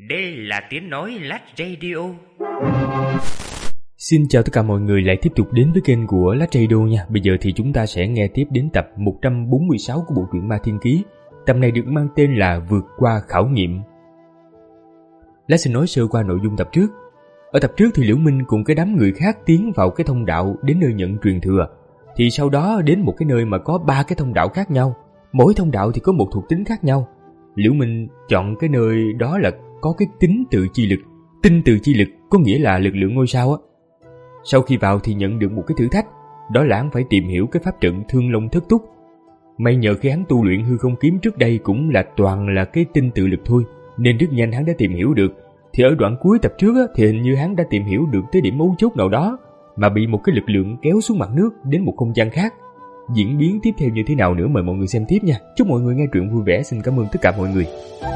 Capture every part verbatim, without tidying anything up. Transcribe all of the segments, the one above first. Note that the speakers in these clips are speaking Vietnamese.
Đây là tiếng nói Lát Radio. Xin chào tất cả mọi người lại tiếp tục đến với kênh của Lát Radio nha. Bây giờ thì chúng ta sẽ nghe tiếp đến tập một trăm bốn mươi sáu của bộ truyện Ma Thiên Ký. Tập này được mang tên là Vượt qua khảo nghiệm. Lát xin nói sơ qua nội dung tập trước. Ở tập trước thì Liễu Minh cùng cái đám người khác tiến vào cái thông đạo đến nơi nhận truyền thừa. Thì sau đó đến một cái nơi mà có ba cái thông đạo khác nhau. Mỗi thông đạo thì có một thuộc tính khác nhau. Liễu Minh chọn cái nơi đó là có cái tính tự chi lực. Tinh tự chi lực có nghĩa là lực lượng ngôi sao á. Sau khi vào thì nhận được một cái thử thách, đó là hắn phải tìm hiểu cái pháp trận Thương Long Thất Túc. May nhờ khi hắn tu luyện hư không kiếm trước đây cũng là toàn là cái tinh tự lực thôi, nên rất nhanh hắn đã tìm hiểu được. Thì ở đoạn cuối tập trước á, thì hình như hắn đã tìm hiểu được tới điểm mấu chốt nào đó, mà bị một cái lực lượng kéo xuống mặt nước đến một không gian khác. Diễn biến tiếp theo như thế nào nữa mời mọi người xem tiếp nha. Chúc mọi người nghe truyện vui vẻ. Xin cảm ơn tất cả mọi người.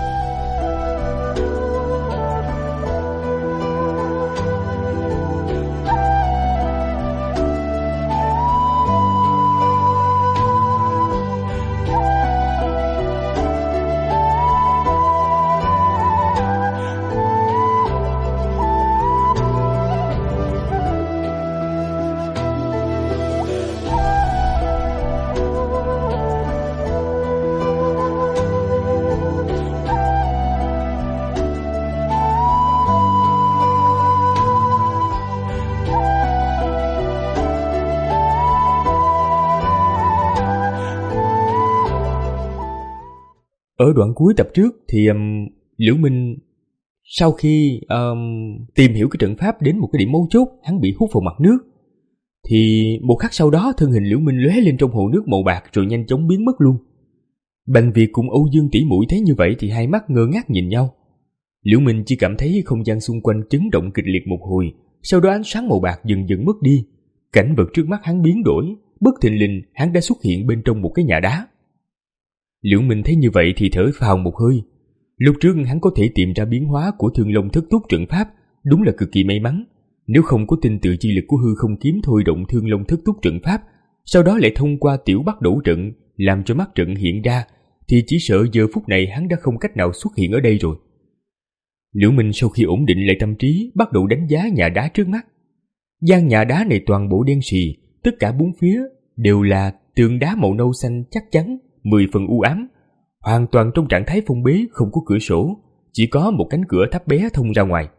Ở đoạn cuối tập trước thì um, Liễu Minh sau khi um, tìm hiểu cái trận pháp đến một cái điểm mấu chốt, hắn bị hút vào mặt nước. Thì một khắc sau đó thân hình Liễu Minh lóe lên trong hồ nước màu bạc rồi nhanh chóng biến mất luôn. Bành Việt cùng Âu Dương tỷ muội thấy như vậy thì hai mắt ngơ ngác nhìn nhau. Liễu Minh chỉ cảm thấy không gian xung quanh chấn động kịch liệt một hồi, sau đó ánh sáng màu bạc dần dần mất đi. Cảnh vật trước mắt hắn biến đổi, bất thình lình hắn đã xuất hiện bên trong một cái nhà đá. Liễu Minh thấy như vậy thì thở phào một hơi. Lúc trước hắn có thể tìm ra biến hóa của Thương Long Thất Túc trận pháp, đúng là cực kỳ may mắn. Nếu không có tinh tự chi lực của hư không kiếm thôi động Thương Long Thất Túc trận pháp, sau đó lại thông qua tiểu bắt đổ trận làm cho mắt trận hiện ra, thì chỉ sợ giờ phút này hắn đã không cách nào xuất hiện ở đây rồi. Liễu Minh sau khi ổn định lại tâm trí, bắt đầu đánh giá nhà đá trước mắt. Gian nhà đá này toàn bộ đen xì, tất cả bốn phía đều là tường đá màu nâu xanh chắc chắn, mười phần u ám, hoàn toàn trong trạng thái phong bế, không có cửa sổ, chỉ có một cánh cửa thấp bé thông ra ngoài.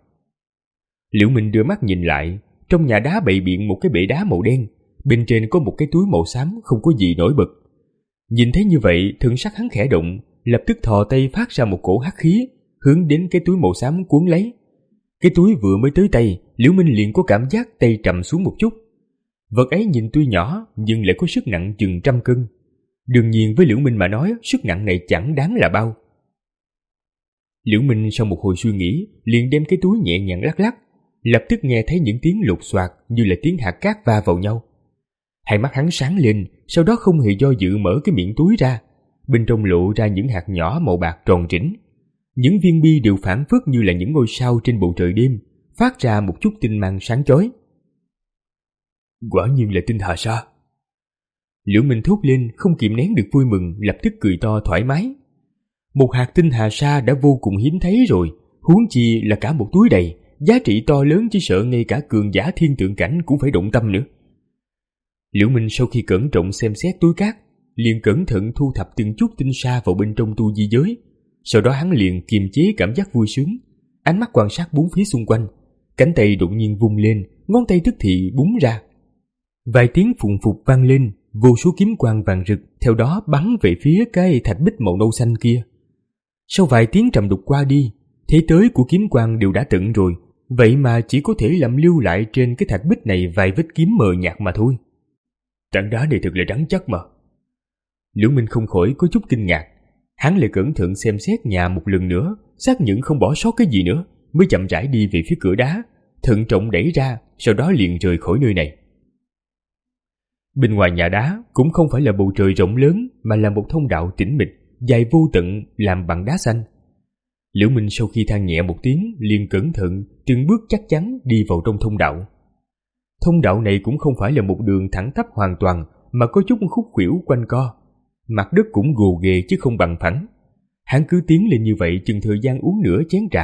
Liễu Minh đưa mắt nhìn lại, trong nhà đá bày biện một cái bệ đá màu đen, bên trên có một cái túi màu xám không có gì nổi bật. Nhìn thấy như vậy, thần sắc hắn khẽ động, lập tức thò tay phát ra một cổ hắc khí, hướng đến cái túi màu xám cuốn lấy. Cái túi vừa mới tới tay, Liễu Minh liền có cảm giác tay trầm xuống một chút. Vật ấy nhìn tuy nhỏ nhưng lại có sức nặng chừng trăm cân. Đương nhiên với Liễu Minh mà nói, sức nặng này chẳng đáng là bao. Liễu Minh sau một hồi suy nghĩ, liền đem cái túi nhẹ nhàng lắc lắc, lập tức nghe thấy những tiếng lột xoạt như là tiếng hạt cát va vào nhau. Hai mắt hắn sáng lên, sau đó không hề do dự mở cái miệng túi ra, bên trong lộ ra những hạt nhỏ màu bạc tròn trĩnh. Những viên bi đều phảng phất như là những ngôi sao trên bầu trời đêm, phát ra một chút tinh mang sáng chói. Quả nhiên là tinh hà sa. Liễu Minh thốt lên, không kìm nén được vui mừng, lập tức cười to thoải mái. Một hạt tinh hà sa đã vô cùng hiếm thấy rồi, huống chi là cả một túi đầy, giá trị to lớn chỉ sợ ngay cả cường giả thiên tượng cảnh cũng phải động tâm nữa. Liễu Minh sau khi cẩn trọng xem xét túi cát, liền cẩn thận thu thập từng chút tinh sa vào bên trong tu di giới. Sau đó hắn liền kiềm chế cảm giác vui sướng, ánh mắt quan sát bốn phía xung quanh, cánh tay đột nhiên vung lên, ngón tay tức thì búng ra. Vài tiếng phùng phục vang lên, vô số kiếm quang vàng rực theo đó bắn về phía cái thạch bích màu nâu xanh kia. Sau vài tiếng trầm đục qua đi, thế tới của kiếm quang đều đã tận rồi, vậy mà chỉ có thể làm lưu lại trên cái thạch bích này vài vết kiếm mờ nhạt mà thôi. Tảng đá này thật là rắn chắc mà. Liễu Minh không khỏi có chút kinh ngạc, hắn lại cẩn thận xem xét nhà một lần nữa, xác nhận không bỏ sót cái gì nữa, mới chậm rãi đi về phía cửa đá, thận trọng đẩy ra, sau đó liền rời khỏi nơi này. Bên ngoài nhà đá cũng không phải là bầu trời rộng lớn, mà là một thông đạo tĩnh mịch, dài vô tận, làm bằng đá xanh. Liễu Minh sau khi than nhẹ một tiếng, liền cẩn thận, từng bước chắc chắn đi vào trong thông đạo. Thông đạo này cũng không phải là một đường thẳng tắp hoàn toàn, mà có chút khúc khuỷu quanh co. Mặt đất cũng gồ ghề chứ không bằng phẳng. Hắn cứ tiến lên như vậy chừng thời gian uống nửa chén trà,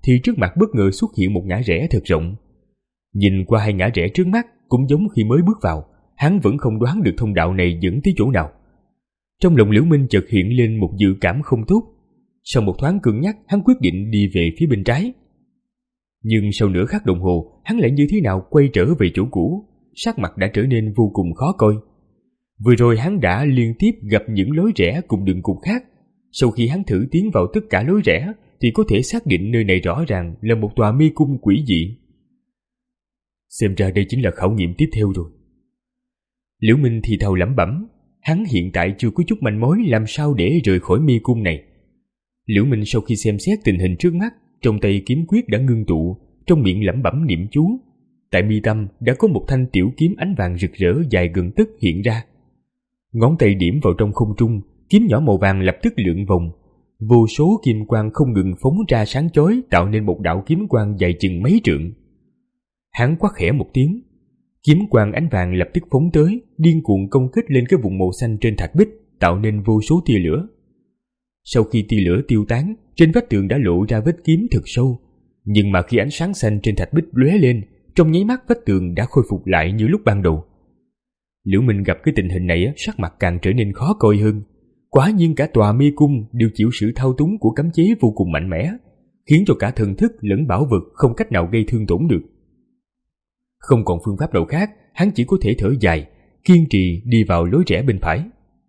thì trước mặt bất ngờ xuất hiện một ngã rẽ thật rộng. Nhìn qua hai ngã rẽ trước mắt cũng giống khi mới bước vào, hắn vẫn không đoán được thông đạo này dẫn tới chỗ nào. Trong lòng Liễu Minh chợt hiện lên một dự cảm không tốt. Sau một thoáng cân nhắc, hắn quyết định đi về phía bên trái. Nhưng sau nửa khắc đồng hồ, hắn lại như thế nào quay trở về chỗ cũ, sắc mặt đã trở nên vô cùng khó coi. Vừa rồi hắn đã liên tiếp gặp những lối rẽ cùng đường cụt khác. Sau khi hắn thử tiến vào tất cả lối rẽ thì có thể xác định nơi này rõ ràng là một tòa mê cung quỷ dị. Xem ra đây chính là khảo nghiệm tiếp theo rồi. Liễu Minh thì thào lẩm bẩm, hắn hiện tại chưa có chút manh mối làm sao để rời khỏi mê cung này. Liễu Minh sau khi xem xét tình hình trước mắt, trong tay kiếm quyết đã ngưng tụ, trong miệng lẩm bẩm niệm chú. Tại mi tâm đã có một thanh tiểu kiếm ánh vàng rực rỡ dài gần tấc hiện ra. Ngón tay điểm vào trong không trung, kiếm nhỏ màu vàng lập tức lượn vòng. Vô số kim quang không ngừng phóng ra sáng chói, tạo nên một đạo kiếm quang dài chừng mấy trượng. Hắn quát khẽ một tiếng, kiếm quang ánh vàng lập tức phóng tới, điên cuồng công kích lên cái vùng màu xanh trên thạch bích, tạo nên vô số tia lửa. Sau khi tia lửa tiêu tán, trên vách tường đã lộ ra vết kiếm thật sâu. Nhưng mà khi ánh sáng xanh trên thạch bích lóe lên, trong nháy mắt vách tường đã khôi phục lại như lúc ban đầu. Liễu Minh gặp cái tình hình này, sắc mặt càng trở nên khó coi hơn. Quả nhiên cả tòa mê cung đều chịu sự thao túng của cấm chế vô cùng mạnh mẽ, khiến cho cả thần thức lẫn bảo vật không cách nào gây thương tổn được. Không còn phương pháp nào khác, hắn chỉ có thể thở dài, kiên trì đi vào lối rẽ bên phải.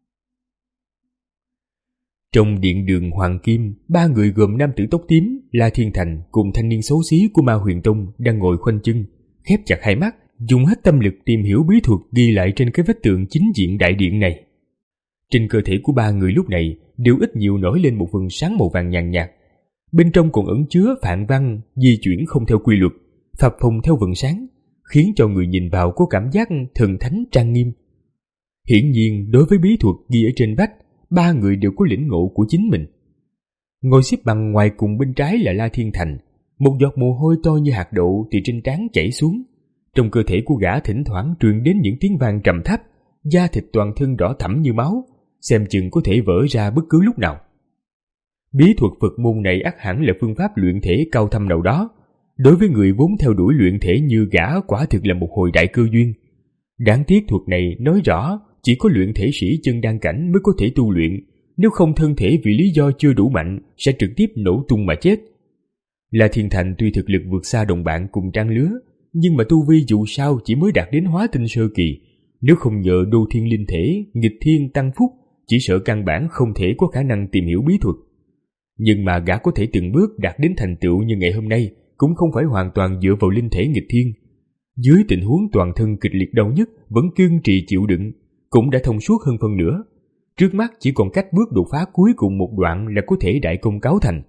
Trong điện đường Hoàng Kim, ba người gồm nam tử tóc tím, La Thiên Thành cùng thanh niên xấu xí của Ma Huyền Tông đang ngồi khoanh chân, khép chặt hai mắt, dùng hết tâm lực tìm hiểu bí thuật ghi lại trên cái vách tường chính diện đại điện này. Trên cơ thể của ba người lúc này đều ít nhiều nổi lên một vầng sáng màu vàng nhàn nhạt. Bên trong còn ẩn chứa phạn văn di chuyển không theo quy luật, phập phồng theo vầng sáng, khiến cho người nhìn vào có cảm giác thần thánh trang nghiêm. Hiển nhiên đối với bí thuật ghi ở trên vách, ba người đều có lĩnh ngộ của chính mình. Ngồi xếp bằng ngoài cùng bên trái là La Thiên Thành, một giọt mồ hôi to như hạt đậu từ trên trán chảy xuống. Trong cơ thể của gã thỉnh thoảng truyền đến những tiếng vang trầm thấp, da thịt toàn thân đỏ thẫm như máu, xem chừng có thể vỡ ra bất cứ lúc nào. Bí thuật Phật môn này ắt hẳn là phương pháp luyện thể cao thâm nào đó. Đối với người vốn theo đuổi luyện thể như gã quả thực là một hồi đại cơ duyên. Đáng tiếc thuật này nói rõ chỉ có luyện thể sĩ chân đan cảnh mới có thể tu luyện, nếu không thân thể vì lý do chưa đủ mạnh sẽ trực tiếp nổ tung mà chết. La Thiên Thành tuy thực lực vượt xa đồng bạn cùng trang lứa, nhưng mà tu vi dù sao chỉ mới đạt đến hóa tinh sơ kỳ, nếu không nhờ đô thiên linh thể, nghịch thiên tăng phúc, chỉ sợ căn bản không thể có khả năng tìm hiểu bí thuật. Nhưng mà gã có thể từng bước đạt đến thành tựu như ngày hôm nay cũng không phải hoàn toàn dựa vào linh thể nghịch thiên. Dưới tình huống toàn thân kịch liệt đau nhức vẫn kiên trì chịu đựng, cũng đã thông suốt hơn phân nửa. Trước mắt chỉ còn cách bước đột phá cuối cùng một đoạn là có thể đại công cáo thành.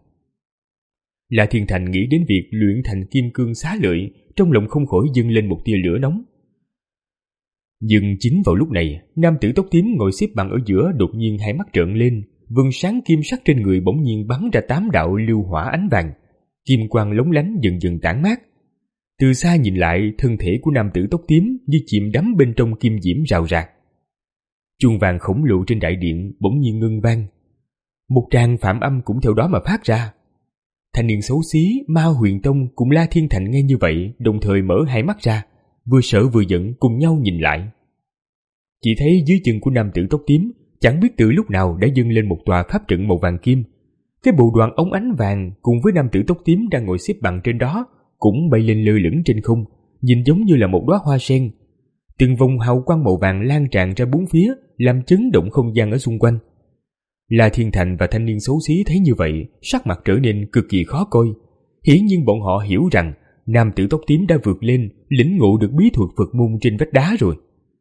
La Thiên Thành nghĩ đến việc luyện thành kim cương xá lợi, trong lòng không khỏi dâng lên một tia lửa nóng. Nhưng chính vào lúc này, nam tử tóc tím ngồi xếp bằng ở giữa đột nhiên hai mắt trợn lên, vầng sáng kim sắc trên người bỗng nhiên bắn ra tám đạo lưu hỏa ánh vàng, kim quang lóng lánh dần dần tản mát. Từ xa nhìn lại, thân thể của nam tử tóc tím như chìm đắm bên trong kim diễm rào rạc. Chuông vàng khổng lồ trên đại điện bỗng nhiên ngưng vang, một tràng phạm âm cũng theo đó mà phát ra. Thanh niên xấu xí Ma Huyền Tông cùng La Thiên Thành nghe như vậy đồng thời mở hai mắt ra, vừa sợ vừa giận cùng nhau nhìn lại. Chỉ thấy dưới chân của nam tử tóc tím chẳng biết từ lúc nào đã dâng lên một tòa pháp trận màu vàng kim. Cái bộ đoàn ống ánh vàng cùng với nam tử tóc tím đang ngồi xếp bằng trên đó cũng bay lên lơ lửng trên không, nhìn giống như là một đóa hoa sen. Từng vòng hào quang màu vàng lan tràn ra bốn phía, làm chấn động không gian ở xung quanh. La Thiên Thành và thanh niên xấu xí thấy như vậy, sắc mặt trở nên cực kỳ khó coi. Hiển nhiên bọn họ hiểu rằng nam tử tóc tím đã vượt lên, lĩnh ngộ được bí thuật Phật môn trên vách đá rồi.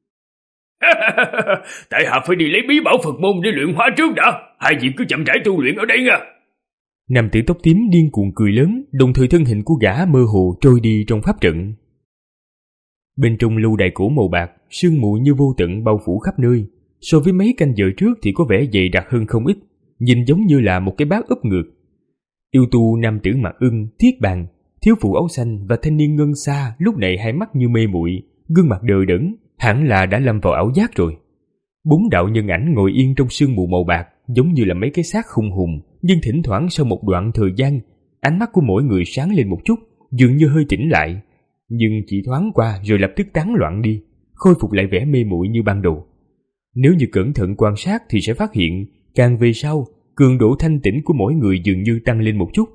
Tại hạ phải đi lấy bí bảo Phật môn để luyện hóa trước đã, hai vị cứ chậm rãi tu luyện ở đây nha. Nam tử tóc tím điên cuồng cười lớn, đồng thời thân hình của gã mơ hồ trôi đi trong pháp trận. Bên trong lâu đài cổ màu bạc, sương mù như vô tận bao phủ khắp nơi. So với mấy canh giờ trước thì có vẻ dày đặc hơn không ít, nhìn giống như là một cái bát úp ngược. Yêu tu nam tử mặc ưng, thiết bàn, thiếu phụ áo xanh và thanh niên ngân xa lúc này hai mắt như mê muội, gương mặt đờ đẫn, hẳn là đã lâm vào ảo giác rồi. Bốn đạo nhân ảnh ngồi yên trong sương mù màu bạc, giống như là mấy cái xác khung hùng, nhưng thỉnh thoảng sau một đoạn thời gian, Ánh mắt của mỗi người sáng lên một chút, dường như hơi tỉnh lại, nhưng chỉ thoáng qua rồi lập tức tán loạn đi, khôi phục lại vẻ mê muội như ban đầu. Nếu như cẩn thận quan sát thì sẽ phát hiện, càng về sau, cường độ thanh tĩnh của mỗi người dường như tăng lên một chút.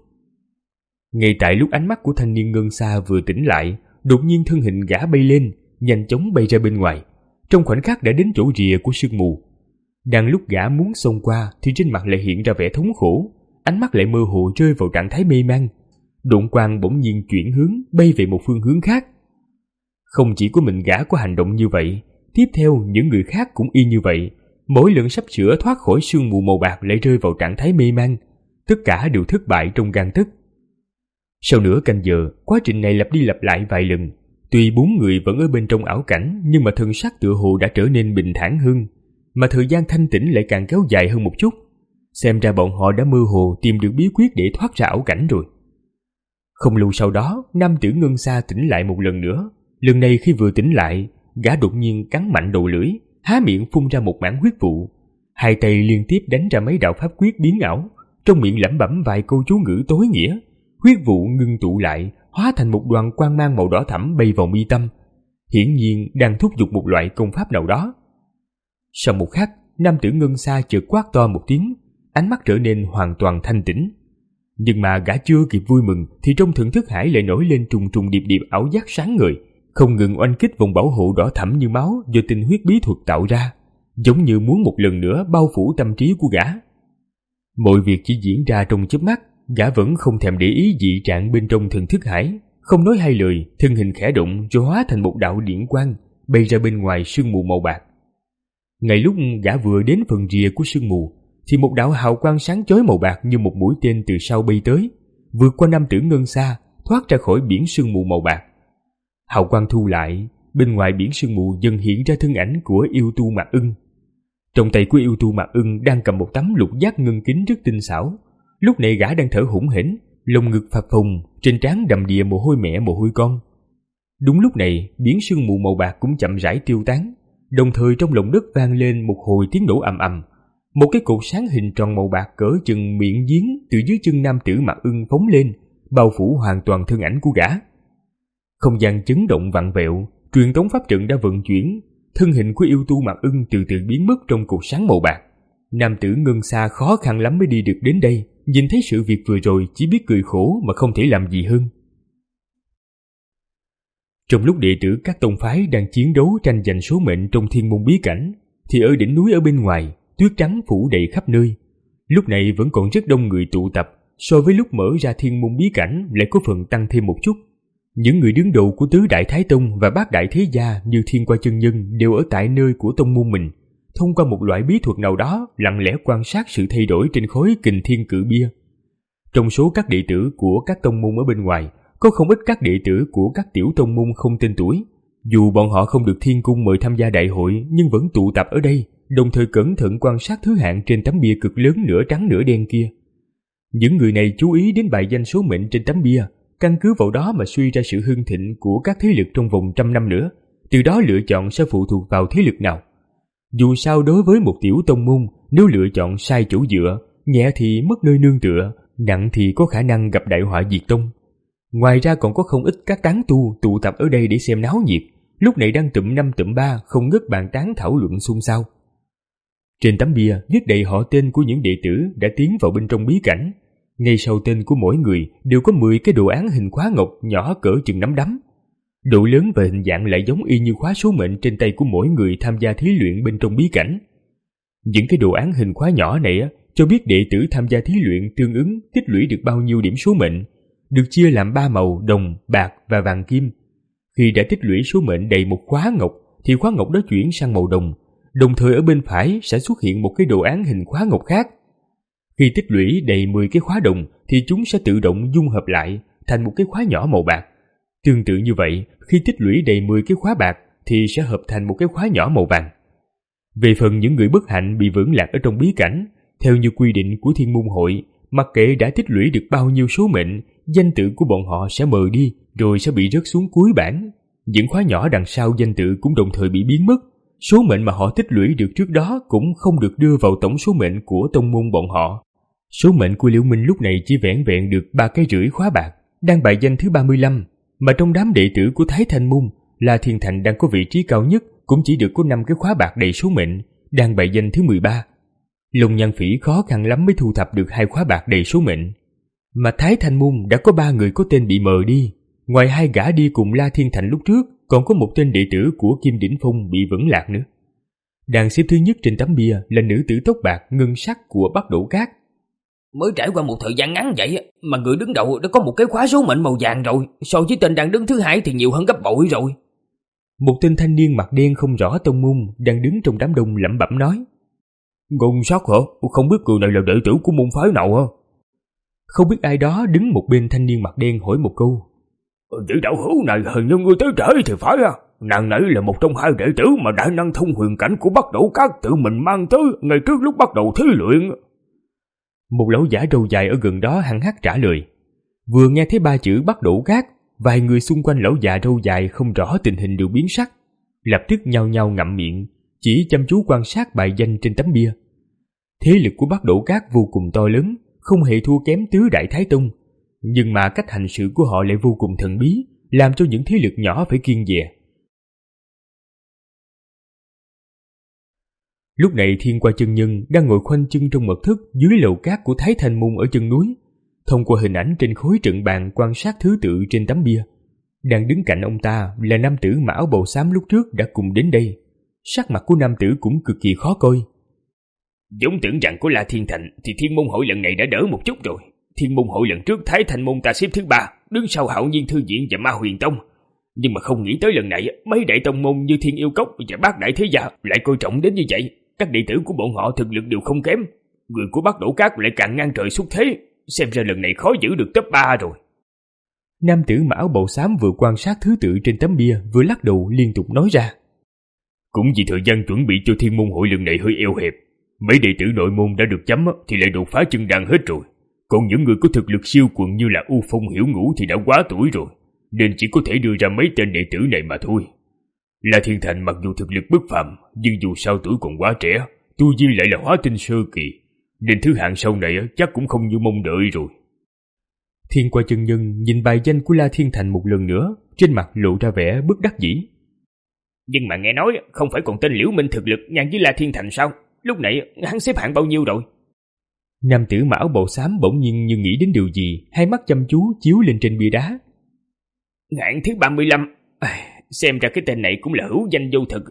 Ngay tại lúc ánh mắt của thanh niên ngân xa vừa tỉnh lại, đột nhiên thân hình gã bay lên, nhanh chóng bay ra bên ngoài, trong khoảnh khắc đã đến chỗ rìa của sương mù. Đang lúc gã muốn xông qua thì trên mặt lại hiện ra vẻ thống khổ, ánh mắt lại mơ hồ rơi vào trạng thái mê man. Độn quang bỗng nhiên chuyển hướng, bay về một phương hướng khác. Không chỉ có mình gã có hành động như vậy, tiếp theo những người khác cũng y như vậy. Mỗi lần sắp sửa thoát khỏi sương mù màu bạc lại rơi vào trạng thái mê man, tất cả đều thất bại trong gang tấc. Sau nửa canh giờ, quá trình này lặp đi lặp lại vài lần. Tuy bốn người vẫn ở bên trong ảo cảnh, nhưng mà thân xác tựa hồ đã trở nên bình thản hơn, mà thời gian thanh tĩnh lại càng kéo dài hơn một chút. Xem ra bọn họ đã mơ hồ tìm được bí quyết để thoát ra ảo cảnh rồi. Không lâu sau đó, nam tử ngân xa tỉnh lại một lần nữa. Lần này khi vừa tỉnh lại, gã đột nhiên cắn mạnh đầu lưỡi, há miệng phun ra một mảng huyết vụ. Hai tay liên tiếp đánh ra mấy đạo pháp quyết biến ảo, trong miệng lẩm bẩm vài câu chú ngữ tối nghĩa. Huyết vụ ngưng tụ lại, hóa thành một đoàn quang mang màu đỏ thẫm bay vào mi tâm, hiển nhiên đang thúc giục một loại công pháp nào đó. Sau một khắc, nam tử ngân xa chợt quát to một tiếng, ánh mắt trở nên hoàn toàn thanh tĩnh. Nhưng mà gã chưa kịp vui mừng thì trong thần thức hải lại nổi lên trùng trùng điệp điệp ảo giác sáng ngời, không ngừng oanh kích vòng bảo hộ đỏ thẫm như máu do tinh huyết bí thuật tạo ra, giống như muốn một lần nữa bao phủ tâm trí của gã. Mọi việc chỉ diễn ra trong chớp mắt, gã vẫn không thèm để ý dị trạng bên trong thần thức hải, không nói hai lời, thân hình khẽ động rồi hóa thành một đạo điện quang bay ra bên ngoài sương mù màu bạc. Ngay lúc gã vừa đến phần rìa của sương mù thì một đạo hào quang sáng chói màu bạc như một mũi tên từ sau bay tới, vượt qua nam tử ngân xa, thoát ra khỏi biển sương mù màu bạc. Hào quang thu lại, bên ngoài biển sương mù dần hiện ra thân ảnh của yêu tu Mạc Ưng. Trong tay của yêu tu Mạc Ưng đang cầm một tấm lục giác ngân kính rất tinh xảo. Lúc này gã đang thở hổn hển, lồng ngực phập phồng, trên trán đầm đìa mồ hôi mẹ mồ hôi con. Đúng lúc này, biển sương mù màu bạc cũng chậm rãi tiêu tán, đồng thời trong lòng đất vang lên một hồi tiếng nổ ầm ầm. Một cái cột sáng hình tròn màu bạc cỡ chừng miệng giếng từ dưới chân nam tử Mạc Ưng phóng lên, bao phủ hoàn toàn thân ảnh của gã. Không gian chấn động vặn vẹo, truyền tống pháp trận đã vận chuyển, thân hình của yêu tu Mạc Ưng từ từ biến mất trong cột sáng màu bạc. Nam tử ngân xa khó khăn lắm mới đi được đến đây, nhìn thấy sự việc vừa rồi chỉ biết cười khổ mà không thể làm gì hơn. Trong lúc đệ tử các tông phái đang chiến đấu tranh giành số mệnh trong thiên môn bí cảnh, thì ở đỉnh núi ở bên ngoài, tuyết trắng phủ đầy khắp nơi. Lúc này vẫn còn rất đông người tụ tập, so với lúc mở ra thiên môn bí cảnh lại có phần tăng thêm một chút. Những người đứng đầu của tứ đại thái tông và bát đại thế gia như Thiên Qua chân nhân đều ở tại nơi của tông môn mình, thông qua một loại bí thuật nào đó lặng lẽ quan sát sự thay đổi trên khối kình thiên cự bia. Trong số các đệ tử của các tông môn ở bên ngoài, có không ít các đệ tử của các tiểu tông môn không tên tuổi. Dù bọn họ không được thiên cung mời tham gia đại hội, nhưng vẫn tụ tập ở đây, đồng thời cẩn thận quan sát thứ hạng trên tấm bia cực lớn nửa trắng nửa đen kia. Những người này chú ý đến bài danh số mệnh trên tấm bia, căn cứ vào đó mà suy ra sự hưng thịnh của các thế lực trong vòng trăm năm nữa, từ đó lựa chọn sẽ phụ thuộc vào thế lực nào. Dù sao đối với một tiểu tông môn, nếu lựa chọn sai chỗ dựa, nhẹ thì mất nơi nương tựa, nặng thì có khả năng gặp đại họa diệt tông. Ngoài ra còn có không ít các tán tu tụ tập ở đây để xem náo nhiệt, lúc này đang tụm năm tụm ba không ngớt bàn tán thảo luận xôn xao. Trên tấm bia viết đầy họ tên của những đệ tử đã tiến vào bên trong bí cảnh. Ngay sau tên của mỗi người đều có mười cái đồ án hình khóa ngọc nhỏ cỡ chừng nắm đấm. Độ lớn và hình dạng lại giống y như khóa số mệnh trên tay của mỗi người tham gia thí luyện bên trong bí cảnh. Những cái đồ án hình khóa nhỏ này cho biết đệ tử tham gia thí luyện tương ứng tích lũy được bao nhiêu điểm số mệnh, được chia làm ba màu đồng, bạc và vàng kim. Khi đã tích lũy số mệnh đầy một khóa ngọc thì khóa ngọc đó chuyển sang màu đồng, đồng thời ở bên phải sẽ xuất hiện một cái đồ án hình khóa ngọc khác. Khi tích lũy đầy mười cái khóa đồng thì chúng sẽ tự động dung hợp lại thành một cái khóa nhỏ màu bạc. Tương tự như vậy, khi tích lũy đầy mười cái khóa bạc thì sẽ hợp thành một cái khóa nhỏ màu vàng. Về phần những người bất hạnh bị vướng lạc ở trong bí cảnh, theo như quy định của Thiên Môn Hội, mặc kệ đã tích lũy được bao nhiêu số mệnh, danh tự của bọn họ sẽ mờ đi rồi sẽ bị rớt xuống cuối bảng. Những khóa nhỏ đằng sau danh tự cũng đồng thời bị biến mất. Số mệnh mà họ tích lũy được trước đó cũng không được đưa vào tổng số mệnh của tông môn bọn họ. Số mệnh của Liễu Minh lúc này chỉ vẻn vẹn được ba cái rưỡi khóa bạc, đang bài danh thứ ba mươi lăm, mà trong đám đệ tử của Thái Thanh Môn, La Thiên Thành đang có vị trí cao nhất cũng chỉ được có năm cái khóa bạc đầy số mệnh, đang bài danh thứ mười ba. Long Nhan Phỉ khó khăn lắm mới thu thập được hai khóa bạc đầy số mệnh, mà Thái Thanh Môn đã có ba người có tên bị mờ đi. Ngoài hai gã đi cùng La Thiên Thành lúc trước, còn có một tên đệ tử của Kim Đỉnh Phong bị vẫn lạc nữa. Đang xếp thứ nhất trên tấm bia là nữ tử tóc bạc ngân sắc của Bắc Đỗ Cát. Mới trải qua một thời gian ngắn vậy mà người đứng đầu đã có một cái khóa số mệnh màu vàng rồi, so với tên đang đứng thứ hai thì nhiều hơn gấp bội rồi. Một tên thanh niên mặt đen không rõ tông môn đang đứng trong đám đông lẩm bẩm nói. Ngân sắc hả? Không biết người này là đệ tử của môn phái nào hả? Không biết ai đó đứng một bên thanh niên mặt đen hỏi một câu. Vị đạo hữu này hình như ngươi tới trễ thì phải à? Nàng nãy là một trong hai đệ tử mà đại năng thông huyền cảnh của Bắc Đỗ Cát tự mình mang tới ngay trước lúc bắt đầu thí luyện. Một lão giả râu dài ở gần đó hăng hắc trả lời. Vừa nghe thấy ba chữ Bắc Đỗ Cát, vài người xung quanh lão già râu dài không rõ tình hình đều biến sắc, lập tức nhao nhao ngậm miệng, chỉ chăm chú quan sát bài danh trên tấm bia. Thế lực của Bắc Đỗ Cát vô cùng to lớn, không hề thua kém tứ đại Thái Tông, nhưng mà cách hành sự của họ lại vô cùng thần bí, làm cho những thế lực nhỏ phải kiêng dè. Lúc này Thiên Qua chân nhân đang ngồi khoanh chân trong mật thất dưới lầu cát của Thái Thanh Môn ở chân núi, thông qua hình ảnh trên khối trận bàn quan sát thứ tự trên tấm bia. Đang đứng cạnh ông ta là nam tử mặc áo bào xám lúc trước đã cùng đến đây. Sắc mặt của nam tử cũng cực kỳ khó coi. Giống tưởng rằng của La Thiên Thành thì Thiên Môn hội lần này đã đỡ một chút rồi. Thiên Môn hội lần trước Thái Thanh Môn ta xếp thứ ba, đứng sau Hạo Nhiên Thư Viện và Ma Huyền Tông. Nhưng mà không nghĩ tới lần này mấy đại tông môn như Thiên Yêu Cốc và Bát Đại Thế Gia lại coi trọng đến như vậy. Các đệ tử của bọn họ thực lực đều không kém, người của Bắc Đỗ Cát lại càng ngang trời xuất thế, xem ra lần này khó giữ được top ba rồi. Nam tử mặc áo bào xám vừa quan sát thứ tự trên tấm bia vừa lắc đầu liên tục nói ra. Cũng vì thời gian chuẩn bị cho Thiên Môn hội lần này hơi eo hẹp, mấy đệ tử nội môn đã được chấm thì lại đột phá chân đan hết rồi, còn những người có thực lực siêu quần như là U Phong Hiểu Ngũ thì đã quá tuổi rồi, nên chỉ có thể đưa ra mấy tên đệ tử này mà thôi. La Thiên Thành mặc dù thực lực bất phàm, nhưng dù sao tuổi còn quá trẻ, tu vi lại là hóa tinh sơ kỳ, nên thứ hạng sau này chắc cũng không như mong đợi rồi. Thiên Qua chân nhân nhìn bài danh của La Thiên Thành một lần nữa, trên mặt lộ ra vẻ bất đắc dĩ. Nhưng mà nghe nói không phải còn tên Liễu Minh thực lực ngang với La Thiên Thành sao? Lúc nãy hắn xếp hạng bao nhiêu rồi? Nam tử mặc áo bào xám bỗng nhiên như nghĩ đến điều gì, hai mắt chăm chú chiếu lên trên bia đá. Hạng thứ ba mươi lăm. À, xem ra cái tên này cũng là hữu danh vô thực.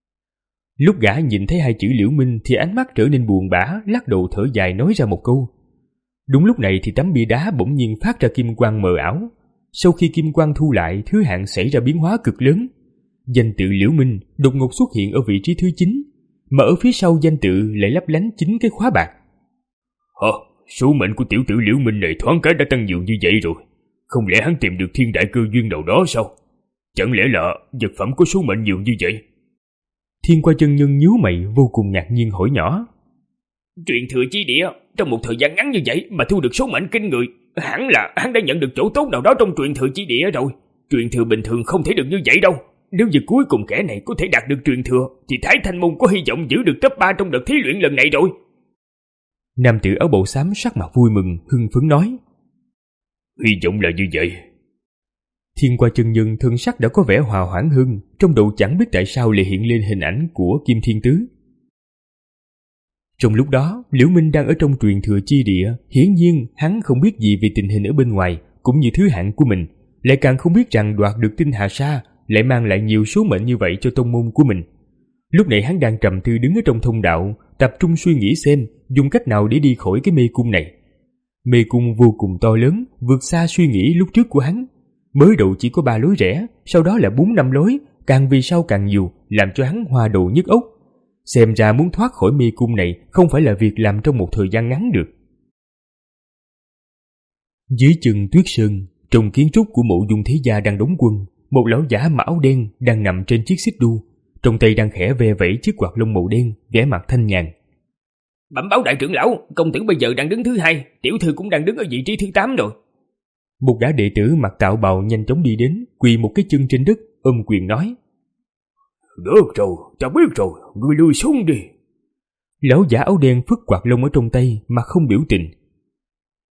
Lúc gã nhìn thấy hai chữ Liễu Minh thì ánh mắt trở nên buồn bã, lắc đầu thở dài nói ra một câu. Đúng lúc này thì tấm bia đá bỗng nhiên phát ra kim quang mờ ảo. Sau khi kim quang thu lại, thứ hạng xảy ra biến hóa cực lớn. Danh tự Liễu Minh đột ngột xuất hiện ở vị trí thứ chín, mà ở phía sau danh tự lại lấp lánh chín cái khóa bạc. Hả? Số mệnh của tiểu tử Liễu Minh này thoáng cái đã tăng nhiều như vậy rồi. Không lẽ hắn tìm được thiên đại cơ duyên nào đó sao? Chẳng lẽ là vật phẩm có số mệnh nhiều như vậy? Thiên Qua chân nhân nhíu mày vô cùng ngạc nhiên hỏi nhỏ. Truyền thừa chi địa trong một thời gian ngắn như vậy mà thu được số mệnh kinh người, hẳn là hắn đã nhận được chỗ tốt nào đó trong truyền thừa chi địa rồi. Truyền thừa bình thường không thể được như vậy đâu. Nếu như cuối cùng kẻ này có thể đạt được truyền thừa thì Thái Thanh Môn có hy vọng giữ được top ba trong đợt thí luyện lần này rồi. Nam tử áo bào xám sắc mặt vui mừng hưng phấn nói. Hy vọng là như vậy. Thiên Qua chân nhân thân sắc đã có vẻ hòa hoãn hơn, trong đầu chẳng biết tại sao lại hiện lên hình ảnh của Kim Thiên Tứ. Trong lúc đó, Liễu Minh đang ở trong truyền thừa chi địa, hiển nhiên hắn không biết gì về tình hình ở bên ngoài, cũng như thứ hạng của mình, lại càng không biết rằng đoạt được tinh hà sa lại mang lại nhiều số mệnh như vậy cho tông môn của mình. Lúc này hắn đang trầm tư đứng ở trong thông đạo, tập trung suy nghĩ xem dùng cách nào để đi khỏi cái mê cung này. Mê cung vô cùng to lớn, vượt xa suy nghĩ lúc trước của hắn. Mới đầu chỉ có ba lối rẽ, sau đó là bốn năm lối, càng về sau càng nhiều, làm cho hắn hoa đầu nhức óc. Xem ra muốn thoát khỏi mê cung này không phải là việc làm trong một thời gian ngắn được. Dưới chân Tuyết Sơn, trong kiến trúc của Mộ Dung Thế Gia đang đóng quân, một lão giả mặc áo đen đang nằm trên chiếc xích đu, trong tay đang khẽ ve vẩy chiếc quạt lông màu đen, vẻ mặt thanh nhàn. Bẩm báo đại trưởng lão, công tử bây giờ đang đứng thứ hai, tiểu thư cũng đang đứng ở vị trí thứ tám rồi. Một gã đệ tử mặc tạo bào nhanh chóng đi đến, quỳ một cái chân trên đất, ôm quyền nói. Được rồi, ta biết rồi, ngươi lui xuống đi. Lão giả áo đen phất quạt lông ở trong tay mà không biểu tình,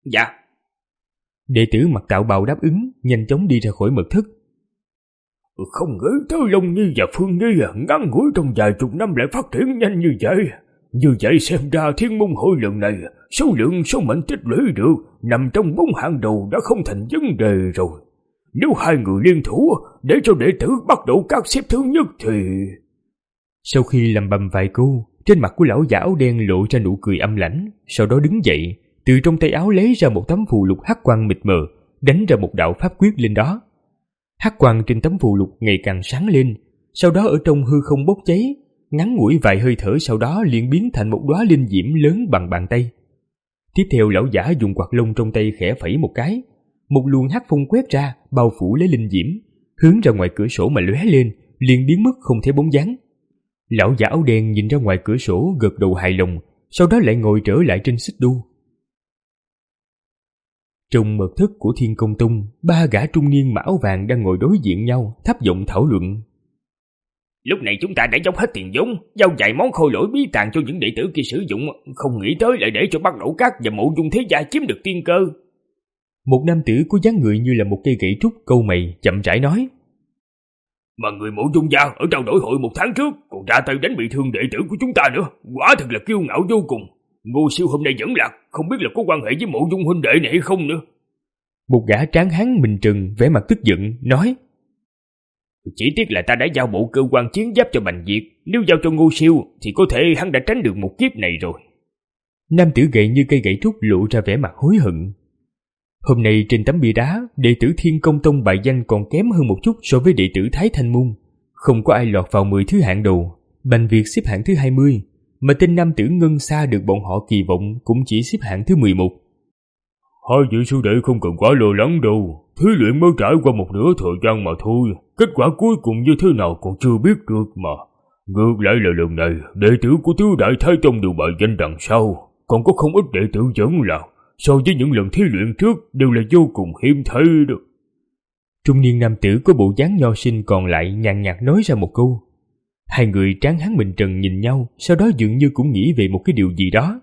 Dạ. Đệ tử mặc tạo bào đáp ứng, nhanh chóng đi ra khỏi mật thất. Không nghĩ tới Long Nhi và Phương Nhi ngắn ngủi trong vài chục năm lại phát triển nhanh như vậy. Như vậy xem ra Thiên Môn Hội lần này, số lượng số mệnh tích lũy được nằm trong bốn hạng đầu đã không thành vấn đề rồi. Nếu hai người liên thủ để cho đệ tử bắt đầu các xếp thứ nhất thì... Sau khi lầm bầm vài câu, trên mặt của lão giả áo đen lộ ra nụ cười âm lãnh, sau đó đứng dậy, từ trong tay áo lấy ra một tấm phù lục hắc quang mịt mờ, đánh ra một đạo pháp quyết lên đó. Hắc quang trên tấm phù lục ngày càng sáng lên, sau đó ở trong hư không bốc cháy, ngắn ngủi vài hơi thở sau đó liền biến thành một đóa linh diễm lớn bằng bàn tay. Tiếp theo lão giả dùng quạt lông trong tay khẽ phẩy một cái, một luồng hắc phong quét ra, bao phủ lấy linh diễm, hướng ra ngoài cửa sổ mà lóe lên, liền biến mất không thấy bóng dáng. Lão giả áo đen nhìn ra ngoài cửa sổ gật đầu hài lòng, sau đó lại ngồi trở lại trên xích đu. Trong mật thất của Thiên Công Tông, ba gã trung niên mã áo vàng đang ngồi đối diện nhau, thấp giọng thảo luận. Lúc này chúng ta đã dốc hết tiền vốn, giao vài món khôi lỗi bí tàng cho những đệ tử kia sử dụng, không nghĩ tới lại để cho Bắt Đầu Các và Mộ Dung Thế Gia chiếm được tiên cơ. Một nam tử có dáng người như là một cây gậy trúc câu mày chậm rãi nói. Mà người Mộ Dung gia ở trao đổi hội một tháng trước còn ra tay đánh bị thương đệ tử của chúng ta nữa, quả thật là kiêu ngạo vô cùng. Ngô Siêu hôm nay vẫn lạc, không biết là có quan hệ với Mộ Dung huynh đệ này hay không nữa. Một gã tráng hán mình trừng vẻ mặt tức giận nói. Chỉ tiếc là ta đã giao bộ cơ quan chiến giáp cho Bành Việt, nếu giao cho Ngô Siêu thì có thể hắn đã tránh được một kiếp này rồi. Nam tử gậy như cây gậy trúc lộ ra vẻ mặt hối hận. Hôm nay trên tấm bia đá, đệ tử Thiên Công Tông bài danh còn kém hơn một chút so với đệ tử Thái Thanh Môn. Không có ai lọt vào mười thứ hạng đầu, Bành Việt xếp hạng thứ hai mươi, mà tên nam tử Ngân Sa được bọn họ kỳ vọng cũng chỉ xếp hạng thứ mười một. Hai vị sư đệ không cần quá lo lắng đâu, thí luyện mới trải qua một nửa thời gian mà thôi, kết quả cuối cùng như thế nào còn chưa biết được mà. Ngược lại là lần này, đệ tử của Tứ Đại Thái Tông đều bài danh đằng sau, còn có không ít đệ tử vẫn là so với những lần thí luyện trước đều là vô cùng hiếm thấy được. Trung niên nam tử có bộ dáng nho sinh còn lại nhàn nhạt nói ra một câu. Hai người tráng hán mình trần nhìn nhau, sau đó dường như cũng nghĩ về một cái điều gì đó.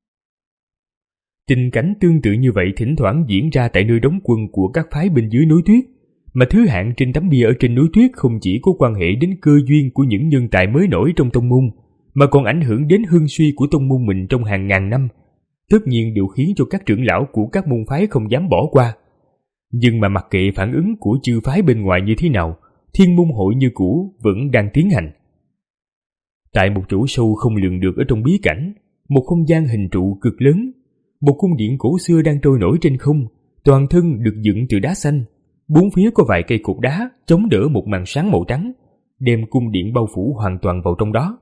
Tình cảnh tương tự như vậy thỉnh thoảng diễn ra tại nơi đóng quân của các phái bên dưới núi tuyết, mà thứ hạng trên tấm bia ở trên núi tuyết không chỉ có quan hệ đến cơ duyên của những nhân tài mới nổi trong tông môn, mà còn ảnh hưởng đến hưng suy của tông môn mình trong hàng ngàn năm. Tất nhiên điều khiến cho các trưởng lão của các môn phái không dám bỏ qua. Nhưng mà mặc kệ phản ứng của chư phái bên ngoài như thế nào, Thiên Môn Hội như cũ vẫn đang tiến hành. Tại một chỗ sâu không lường được ở trong bí cảnh, một không gian hình trụ cực lớn, một cung điện cổ xưa đang trôi nổi trên không, toàn thân được dựng từ đá xanh, bốn phía có vài cây cột đá chống đỡ một màn sáng màu trắng, đem cung điện bao phủ hoàn toàn vào trong đó.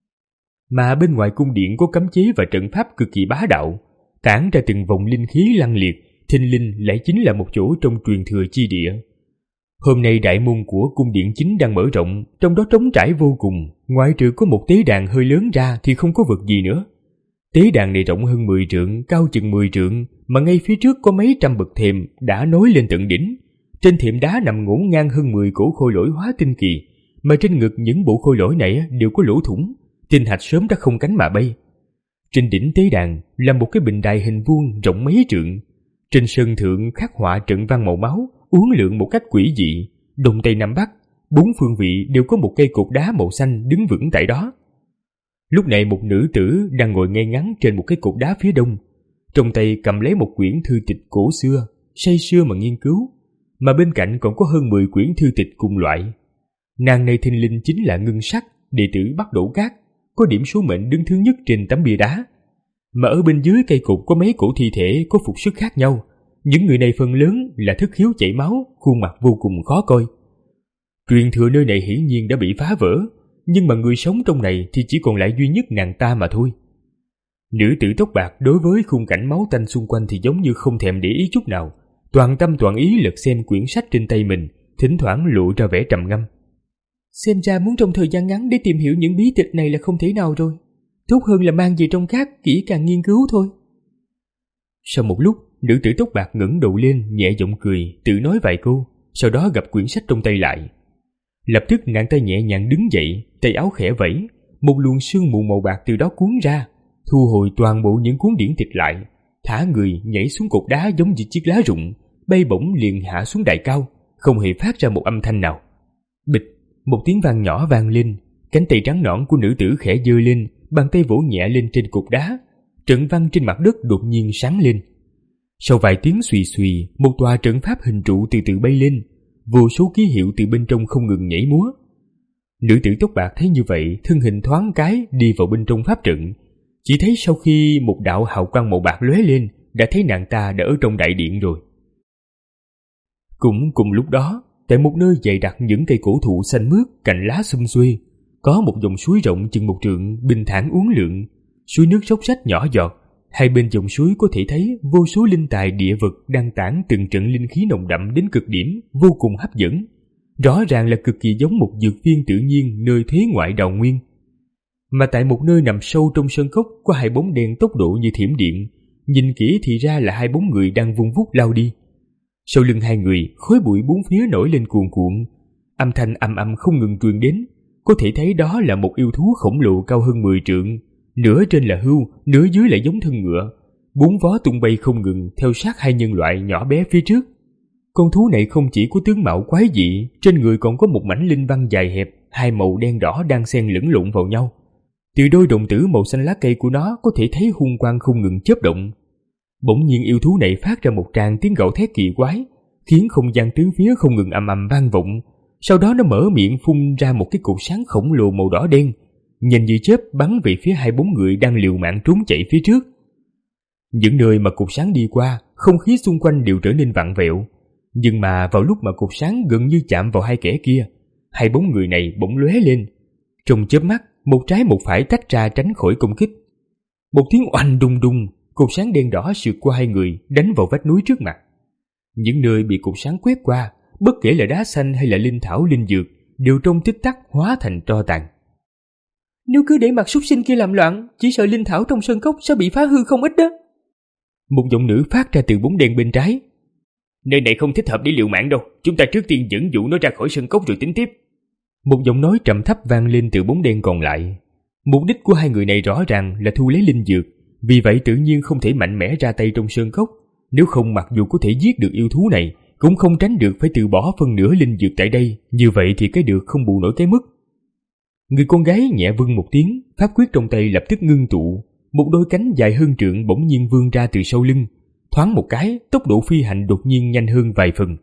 Mà bên ngoài cung điện có cấm chế và trận pháp cực kỳ bá đạo, tản ra từng vòng linh khí lăng liệt, thình lình lại chính là một chỗ trong truyền thừa chi địa. Hôm nay đại môn của cung điện chính đang mở rộng, trong đó trống trải vô cùng, ngoại trừ có một tế đàn hơi lớn ra thì không có vật gì nữa. Tế đàn này rộng hơn mười trượng, cao chừng mười trượng, mà ngay phía trước có mấy trăm bậc thềm đã nối lên tận đỉnh. Trên thềm đá nằm ngổn ngang hơn mười cổ khôi lỗi hóa tinh kỳ, mà trên ngực những bộ khôi lỗi này đều có lỗ thủng, tinh hạch sớm đã không cánh mà bay. Trên đỉnh tế đàn là một cái bình đài hình vuông rộng mấy trượng. Trên sân thượng khắc họa trận văn màu máu, uốn lượn một cách quỷ dị, đông tây nam bắc, bốn phương vị đều có một cây cột đá màu xanh đứng vững tại đó. Lúc này một nữ tử đang ngồi ngay ngắn trên một cái cột đá phía đông, trong tay cầm lấy một quyển thư tịch cổ xưa, say sưa mà nghiên cứu, mà bên cạnh còn có hơn mười quyển thư tịch cùng loại. Nàng này thình lình chính là Ngân Sắc, đệ tử Bắt Đầu Các, có điểm số mệnh đứng thứ nhất trên tấm bia đá. Mà ở bên dưới cây cột có mấy cổ thi thể có phục sức khác nhau, những người này phần lớn là thất khiếu chảy máu, khuôn mặt vô cùng khó coi. Truyền thừa nơi này hiển nhiên đã bị phá vỡ, nhưng mà người sống trong này thì chỉ còn lại duy nhất nàng ta mà thôi. Nữ tử tóc bạc đối với khung cảnh máu tanh xung quanh thì giống như không thèm để ý chút nào, toàn tâm toàn ý lật xem quyển sách trên tay mình, thỉnh thoảng lộ ra vẻ trầm ngâm. Xem ra muốn trong thời gian ngắn để tìm hiểu những bí tịch này là không thể nào rồi. Tốt hơn là mang về trong các kỹ càng nghiên cứu thôi. Sau một lúc, nữ tử tóc bạc ngẩng đầu lên, nhẹ giọng cười, tự nói vài câu, sau đó gập quyển sách trong tay lại. Lập tức nàng ta nhẹ nhàng đứng dậy, tay áo khẽ vẫy, một luồng sương mù màu bạc từ đó cuốn ra, thu hồi toàn bộ những cuốn điển tịch lại, thả người nhảy xuống cột đá giống như chiếc lá rụng, bay bổng liền hạ xuống đại cao, không hề phát ra một âm thanh nào. Bịch, một tiếng vang nhỏ vang lên, cánh tay trắng nõn của nữ tử khẽ giơ lên, bàn tay vỗ nhẹ lên trên cột đá, trận văn trên mặt đất đột nhiên sáng lên. Sau vài tiếng xùy xùy, một tòa trận pháp hình trụ từ từ bay lên, vô số ký hiệu từ bên trong không ngừng nhảy múa. Nữ tử tóc bạc thấy như vậy, thân hình thoáng cái đi vào bên trong pháp trận. Chỉ thấy sau khi một đạo hào quang màu bạc lóe lên, đã thấy nàng ta đã ở trong đại điện rồi. Cũng cùng lúc đó, tại một nơi dày đặc những cây cổ thụ xanh mướt, cành lá sum xuê, có một dòng suối rộng chừng một trượng bình thản uốn lượn, suối nước róc rách nhỏ giọt. Hai bên dòng suối có thể thấy vô số linh tài địa vật đang tản từng trận linh khí nồng đậm đến cực điểm, vô cùng hấp dẫn. Rõ ràng là cực kỳ giống một dược viên tự nhiên nơi thế ngoại đào nguyên. Mà tại một nơi nằm sâu trong sơn cốc có hai bóng đen tốc độ như thiểm điện, nhìn kỹ thì ra là hai bóng người đang vung vút lao đi. Sau lưng hai người, khói bụi bốn phía nổi lên cuồn cuộn, âm thanh ầm ầm không ngừng truyền đến. Có thể thấy đó là một yêu thú khổng lồ cao hơn mười trượng, nửa trên là hươu, nửa dưới là giống thân ngựa, bốn vó tung bay không ngừng theo sát hai nhân loại nhỏ bé phía trước. Con thú này không chỉ có tướng mạo quái dị, trên người còn có một mảnh linh văn dài hẹp, hai màu đen đỏ đang xen lẫn lộn vào nhau. Từ đôi đồng tử màu xanh lá cây của nó có thể thấy hung quang không ngừng chớp động. Bỗng nhiên yêu thú này phát ra một tràng tiếng gào thét kỳ quái, khiến không gian tứ phía không ngừng ầm ầm vang vọng. Sau đó nó mở miệng phun ra một cái cột sáng khổng lồ màu đỏ đen, nhanh như chớp bắn về phía hai bóng người đang liều mạng trốn chạy phía trước. Những nơi mà cột sáng đi qua, không khí xung quanh đều trở nên vặn vẹo. Nhưng mà vào lúc mà cột sáng gần như chạm vào hai kẻ kia, hai bóng người này bỗng lóe lên. Trong chớp mắt, một trái một phải tách ra tránh khỏi công kích. Một tiếng oanh đùng đùng, cột sáng đen đỏ sượt qua hai người, đánh vào vách núi trước mặt. Những nơi bị cột sáng quét qua, bất kể là đá xanh hay là linh thảo linh dược, đều trong tích tắc hóa thành tro tàn. Nếu cứ để mặc súc sinh kia làm loạn, chỉ sợ linh thảo trong sơn cốc sẽ bị phá hư không ít đó. Một giọng nữ phát ra từ bóng đen bên trái. Nơi này không thích hợp để liều mạng đâu, chúng ta trước tiên dẫn dụ nó ra khỏi sơn cốc rồi tính tiếp. Một giọng nói trầm thấp vang lên từ bóng đen còn lại. Mục đích của hai người này rõ ràng là thu lấy linh dược, vì vậy tự nhiên không thể mạnh mẽ ra tay trong sơn cốc. Nếu không, mặc dù có thể giết được yêu thú này, cũng không tránh được phải từ bỏ phân nửa linh dược tại đây. Như vậy thì cái được không bù nổi cái mất. Người con gái nhẹ vâng một tiếng, pháp quyết trong tay lập tức ngưng tụ. Một đôi cánh dài hơn trượng bỗng nhiên vươn ra từ sau lưng. Thoáng một cái, tốc độ phi hành đột nhiên nhanh hơn vài phần.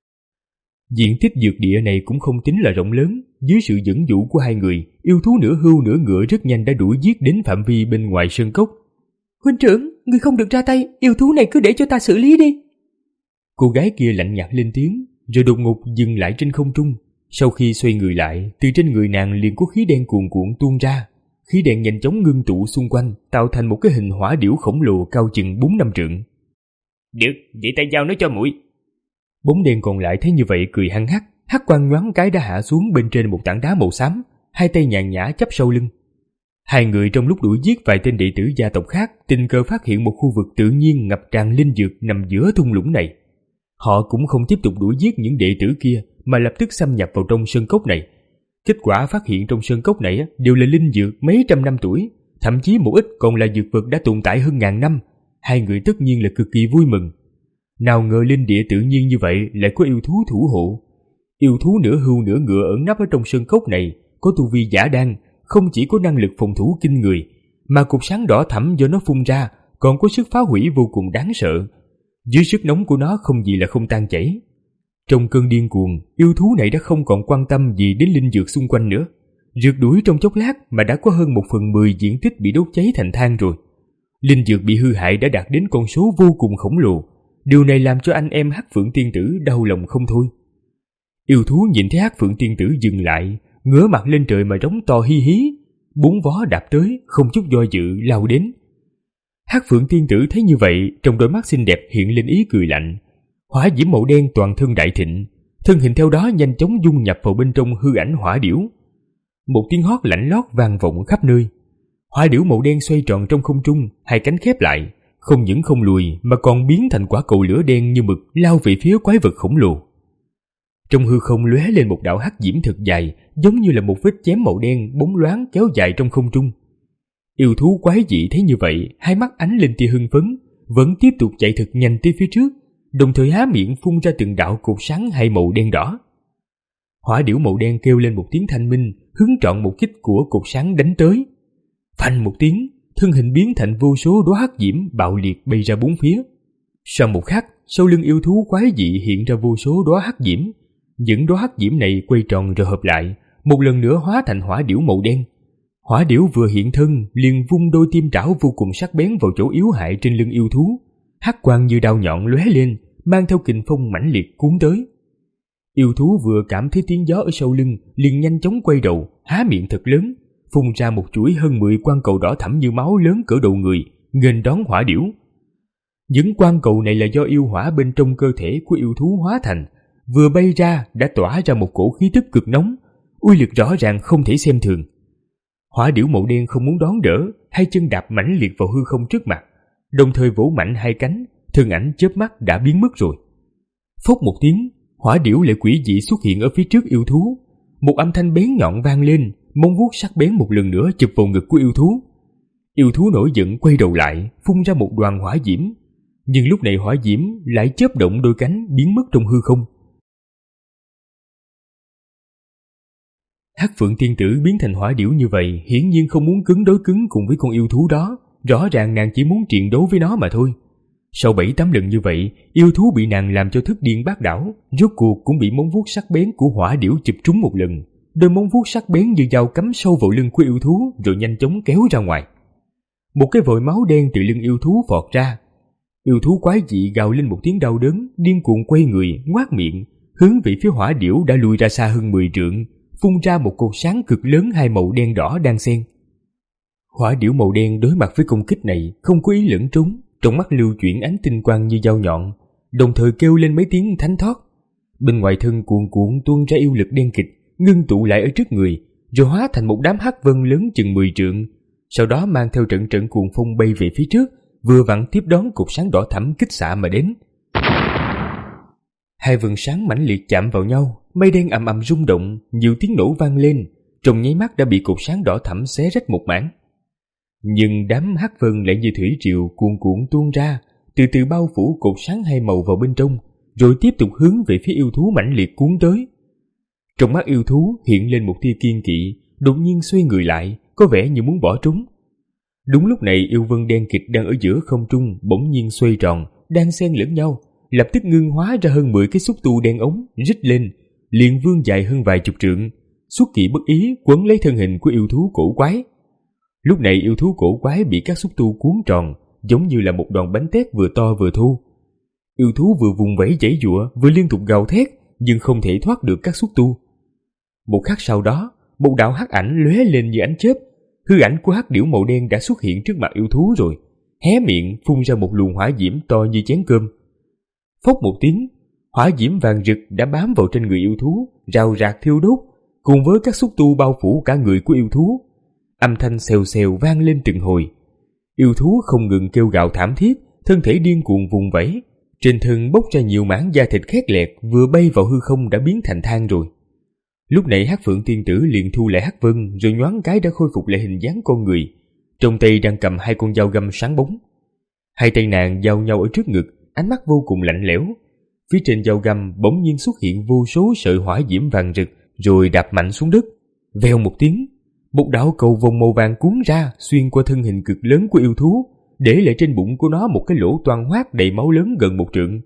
Diện tích dược địa này cũng không tính là rộng lớn. Dưới sự dẫn dụ của hai người, yêu thú nửa hươu nửa ngựa rất nhanh đã đuổi giết đến phạm vi bên ngoài sơn cốc. Huynh trưởng, người không được ra tay, yêu thú này cứ để cho ta xử lý đi. Cô gái kia lạnh nhạt lên tiếng, rồi đột ngột dừng lại trên không trung. Sau khi xoay người lại, từ trên người nàng liền có khí đen cuồn cuộn tuôn ra. Khí đen nhanh chóng ngưng tụ xung quanh, tạo thành một cái hình hỏa điểu khổng lồ cao chừng bốn năm trượng. Được, vậy ta giao nó cho muội. Bóng đen còn lại thấy như vậy cười hăng hắc, hắc quang nhoáng cái đã hạ xuống bên trên một tảng đá màu xám, hai tay nhàn nhã chắp sau lưng. Hai người trong lúc đuổi giết vài tên đệ tử gia tộc khác, tình cờ phát hiện một khu vực tự nhiên ngập tràn linh dược nằm giữa thung lũng này. Họ cũng không tiếp tục đuổi giết những đệ tử kia, mà lập tức xâm nhập vào trong sơn cốc này. Kết quả phát hiện trong sơn cốc này đều là linh dược mấy trăm năm tuổi, thậm chí một ít còn là dược vật đã tồn tại hơn ngàn năm. Hai người tất nhiên là cực kỳ vui mừng. Nào ngờ linh địa tự nhiên như vậy lại có yêu thú thủ hộ. Yêu thú nửa hươu nửa ngựa ẩn nấp ở trong sơn cốc này, có tu vi giả đan, không chỉ có năng lực phòng thủ kinh người, mà cột sáng đỏ thẫm do nó phun ra còn có sức phá hủy vô cùng đáng sợ. Dưới sức nóng của nó không gì là không tan chảy. Trong cơn điên cuồng, yêu thú này đã không còn quan tâm gì đến linh dược xung quanh nữa. Rượt đuổi trong chốc lát mà đã có hơn một phần mười diện tích bị đốt cháy thành than rồi. Linh dược bị hư hại đã đạt đến con số vô cùng khổng lồ. Điều này làm cho anh em Hắc Phượng Tiên Tử đau lòng không thôi. Yêu thú nhìn thấy Hắc Phượng Tiên Tử dừng lại, ngửa mặt lên trời mà rống to hi hí, bốn vó đạp tới, không chút do dự lao đến. Hắc Phượng Tiên Tử thấy như vậy, trong đôi mắt xinh đẹp hiện lên ý cười lạnh. Hỏa diễm màu đen toàn thân đại thịnh, thân hình theo đó nhanh chóng dung nhập vào bên trong hư ảnh hỏa điểu. Một tiếng hót lạnh lót vang vọng khắp nơi. Hỏa điểu màu đen xoay tròn trong không trung, hai cánh khép lại, không những không lùi mà còn biến thành quả cầu lửa đen như mực lao về phía quái vật khổng lồ. Trong hư không lóe lên một đạo hắc diễm thật dài, giống như là một vết chém màu đen bóng loáng kéo dài trong không trung. Yêu thú quái dị thấy như vậy, hai mắt ánh lên tia hưng phấn, vẫn tiếp tục chạy thật nhanh tới phía trước, đồng thời há miệng phun ra từng đạo cột sáng hai màu đen đỏ. Hỏa điểu màu đen kêu lên một tiếng thanh minh, hướng trọn một kích của cột sáng đánh tới. Phanh một tiếng, thân hình biến thành vô số đóa hắc diễm bạo liệt bay ra bốn phía. Sau một khắc, sau lưng yêu thú quái dị hiện ra vô số đóa hắc diễm. Những đóa hắc diễm này quay tròn rồi hợp lại, một lần nữa hóa thành hỏa điểu màu đen. Hỏa điểu vừa hiện thân liền vung đôi tim trảo vô cùng sắc bén vào chỗ yếu hại trên lưng yêu thú. Hắc quang như đao nhọn lóe lên, mang theo kình phong mãnh liệt cuốn tới. Yêu thú vừa cảm thấy tiếng gió ở sau lưng, liền nhanh chóng quay đầu, há miệng thật lớn, phun ra một chuỗi hơn mười quang cầu đỏ thẫm như máu lớn cỡ đầu người, nghênh đón hỏa điểu. Những quang cầu này là do yêu hỏa bên trong cơ thể của yêu thú hóa thành, vừa bay ra đã tỏa ra một cổ khí tức cực nóng, uy lực rõ ràng không thể xem thường. Hỏa điểu màu đen không muốn đón đỡ, hai chân đạp mãnh liệt vào hư không trước mặt, đồng thời vỗ mạnh hai cánh, thân ảnh chớp mắt đã biến mất rồi. Phốc một tiếng, hỏa điểu lại quỷ dị xuất hiện ở phía trước yêu thú. Một âm thanh bén nhọn vang lên, móng vuốt sắc bén một lần nữa chụp vào ngực của yêu thú. Yêu thú nổi giận quay đầu lại, phun ra một đoàn hỏa diễm, nhưng lúc này hỏa diễm lại chớp động đôi cánh biến mất trong hư không. Hắc Phượng tiên tử biến thành hỏa điểu như vậy, hiển nhiên không muốn cứng đối cứng cùng với con yêu thú đó, rõ ràng nàng chỉ muốn triền đấu với nó mà thôi. Sau bảy tám lần như vậy, yêu thú bị nàng làm cho thức điên bát đảo, rốt cuộc cũng bị móng vuốt sắc bén của hỏa điểu chụp trúng một lần. Đôi móng vuốt sắc bén như dao cắm sâu vào lưng của yêu thú rồi nhanh chóng kéo ra ngoài. Một cái vòi máu đen từ lưng yêu thú phọt ra. Yêu thú quái dị gào lên một tiếng đau đớn, điên cuồng quay người, ngoác miệng, hướng về phía hỏa điểu đã lùi ra xa hơn mười trượng, phun ra một cột sáng cực lớn hai màu đen đỏ đang xen. Hỏa điểu màu đen đối mặt với công kích này không có ý lẫn trốn, trong mắt lưu chuyển ánh tinh quang như dao nhọn, đồng thời kêu lên mấy tiếng thánh thoát. Bên ngoài thân cuồn cuộn tuôn ra yêu lực đen kịch, ngưng tụ lại ở trước người, rồi hóa thành một đám hắc vân lớn chừng mười trượng, sau đó mang theo trận trận cuồng phong bay về phía trước, vừa vặn tiếp đón cột sáng đỏ thẫm kích xạ mà đến. Hai vầng sáng mãnh liệt chạm vào nhau, mây đen ầm ầm rung động, nhiều tiếng nổ vang lên, trong nháy mắt đã bị cột sáng đỏ thẫm xé rách một mảng. Nhưng đám hắc vân lại như thủy triều cuồn cuộn tuôn ra, từ từ bao phủ cột sáng hai màu vào bên trong, rồi tiếp tục hướng về phía yêu thú mãnh liệt cuốn tới. Trong mắt yêu thú hiện lên một tia kiên kỵ, đột nhiên xoay người lại, có vẻ như muốn bỏ trốn. Đúng lúc này, yêu vân đen kịch đang ở giữa không trung bỗng nhiên xoay tròn, đang xen lẫn nhau, lập tức ngưng hóa ra hơn mười cái xúc tu đen ống, rít lên, liền vươn dài hơn vài chục trượng, xuất kỳ bất ý quấn lấy thân hình của yêu thú cổ quái. Lúc này yêu thú cổ quái bị các xúc tu cuốn tròn, giống như là một đòn bánh tét vừa to vừa thô. Yêu thú vừa vùng vẫy giãy giụa, vừa liên tục gào thét, nhưng không thể thoát được các xúc tu. Một khắc sau đó, một đạo hắc ảnh lóe lên như ánh chớp, hư ảnh của hắc điểu màu đen đã xuất hiện trước mặt yêu thú rồi, hé miệng phun ra một luồng hỏa diễm to như chén cơm. Phốc một tiếng, hỏa diễm vàng rực đã bám vào trên người yêu thú, rào rạc thiêu đốt, cùng với các xúc tu bao phủ cả người của yêu thú. Âm thanh xèo xèo vang lên từng hồi. Yêu thú không ngừng kêu gào thảm thiết, thân thể điên cuồng vùng vẫy, trên thân bốc ra nhiều mảng da thịt khét lẹt, vừa bay vào hư không đã biến thành than rồi. Lúc này Hắc Phượng tiên tử liền thu lại hắc vân, rồi nhoáng cái đã khôi phục lại hình dáng con người, trong tay đang cầm hai con dao găm sáng bóng. Hai tay nàng giao nhau ở trước ngực, ánh mắt vô cùng lạnh lẽo. Phía trên dao găm bỗng nhiên xuất hiện vô số sợi hỏa diễm vàng rực, rồi đạp mạnh xuống đất. Vèo một tiếng, một đạo cầu vồng màu vàng cuốn ra, xuyên qua thân hình cực lớn của yêu thú, để lại trên bụng của nó một cái lỗ toang hoác đầy máu lớn gần một trượng.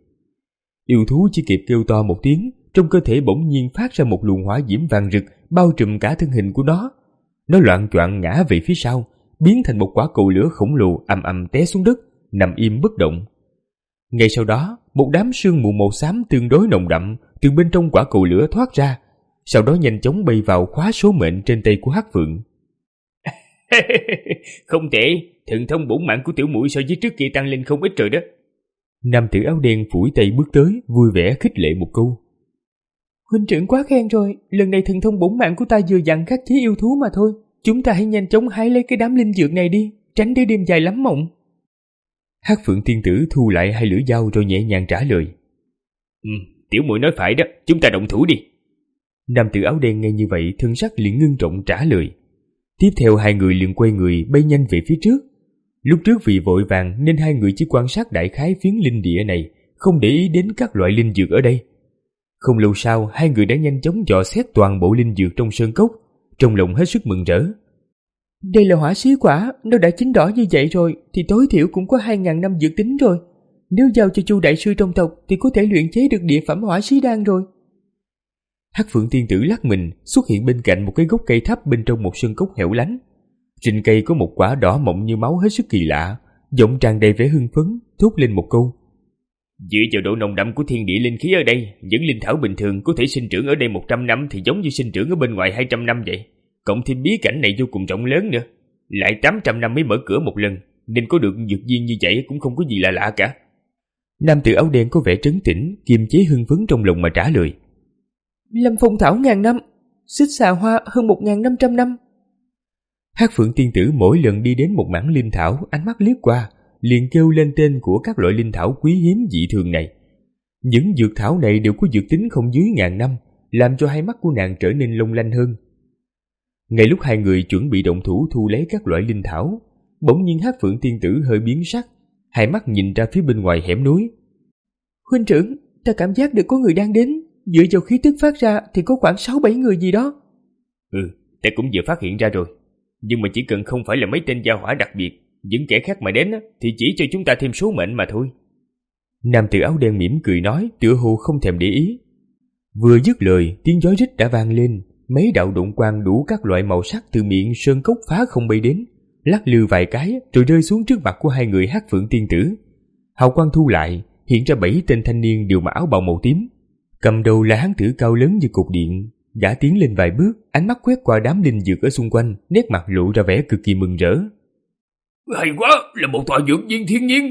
Yêu thú chỉ kịp kêu to một tiếng, trong cơ thể bỗng nhiên phát ra một luồng hỏa diễm vàng rực bao trùm cả thân hình của nó. Nó loạng choạng ngã về phía sau, biến thành một quả cầu lửa khổng lồ ầm ầm té xuống đất, nằm im bất động. Ngay sau đó, một đám sương mù màu xám tương đối nồng đậm từ bên trong quả cầu lửa thoát ra, sau đó nhanh chóng bay vào khóa số mệnh trên tay của Hắc Phượng. Không tệ, thần thông bổn mạng của tiểu muội so với trước kia tăng lên không ít rồi đó. Nam tử áo đen phủi tay bước tới, vui vẻ khích lệ một câu. Huynh trưởng quá khen rồi, lần này thần thông bổn mạng của ta vừa dặn khắc chế yêu thú mà thôi. Chúng ta hãy nhanh chóng hái lấy cái đám linh dược này đi, tránh để đêm dài lắm mộng. Hắc Phượng tiên tử thu lại hai lưỡi dao rồi nhẹ nhàng trả lời. Ừ, tiểu muội nói phải đó, chúng ta động thủ đi. Nam tử áo đen nghe như vậy, thân sắc liền ngưng trọng trả lời. Tiếp theo hai người liền quay người bay nhanh về phía trước. Lúc trước vì vội vàng nên hai người chỉ quan sát đại khái phiến linh địa này, không để ý đến các loại linh dược ở đây. Không lâu sau, hai người đã nhanh chóng dò xét toàn bộ linh dược trong sơn cốc, trong lòng hết sức mừng rỡ. Đây là hỏa xí quả, nó đã chín đỏ như vậy rồi thì tối thiểu cũng có hai ngàn năm dược tính rồi. Nếu giao cho Chu đại sư trong tộc thì có thể luyện chế được địa phẩm hỏa xí đan rồi. Hắc Phượng tiên tử lắc mình xuất hiện bên cạnh một cái gốc cây thấp bên trong một sơn cốc hẻo lánh. Trên cây có một quả đỏ mọng như máu hết sức kỳ lạ, giọng tràn đầy vẻ hưng phấn, thốt lên một câu. Dựa vào độ nồng đậm của thiên địa linh khí ở đây, những linh thảo bình thường có thể sinh trưởng ở đây một trăm năm thì giống như sinh trưởng ở bên ngoài hai trăm năm vậy. Cộng thêm bí cảnh này vô cùng rộng lớn nữa, lại tám trăm năm mới mở cửa một lần, nên có được dược viên như vậy cũng không có gì lạ lạ cả. Nam tử áo đen có vẻ trấn tĩnh, kiềm chế hưng phấn trong lòng mà trả lời. Lâm phong thảo ngàn năm, xích xà hoa hơn một ngàn năm trăm năm. Hắc Phượng tiên tử mỗi lần đi đến một mảng linh thảo, ánh mắt liếc qua, liền kêu lên tên của các loại linh thảo quý hiếm dị thường này. Những dược thảo này đều có dược tính không dưới ngàn năm, làm cho hai mắt của nàng trở nên long lanh hơn. Ngay lúc hai người chuẩn bị động thủ thu lấy các loại linh thảo, bỗng nhiên Hắc Phượng tiên tử hơi biến sắc, hai mắt nhìn ra phía bên ngoài hẻm núi. Huynh trưởng, ta cảm giác được có người đang đến, dựa vào khí tức phát ra thì có khoảng sáu bảy người gì đó. Ừ, ta cũng vừa phát hiện ra rồi, nhưng mà chỉ cần không phải là mấy tên gia hỏa đặc biệt, những kẻ khác mà đến thì chỉ cho chúng ta thêm số mệnh mà thôi. Nam tử áo đen mỉm cười nói, tựa hồ không thèm để ý. Vừa dứt lời, tiếng gió rít đã vang lên, mấy đạo độn quang đủ các loại màu sắc từ miệng sơn cốc phá không bay đến, lắc lư vài cái rồi rơi xuống trước mặt của hai người Hắc Phượng tiên tử. Hào quang thu lại, hiện ra bảy tên thanh niên đều mặc áo bào màu tím. Cầm đầu là hán tử cao lớn như cột điện, gã tiến lên vài bước, ánh mắt quét qua đám linh dược ở xung quanh, nét mặt lộ ra vẻ cực kỳ mừng rỡ. Hay quá, là một tòa dược viên thiên nhiên.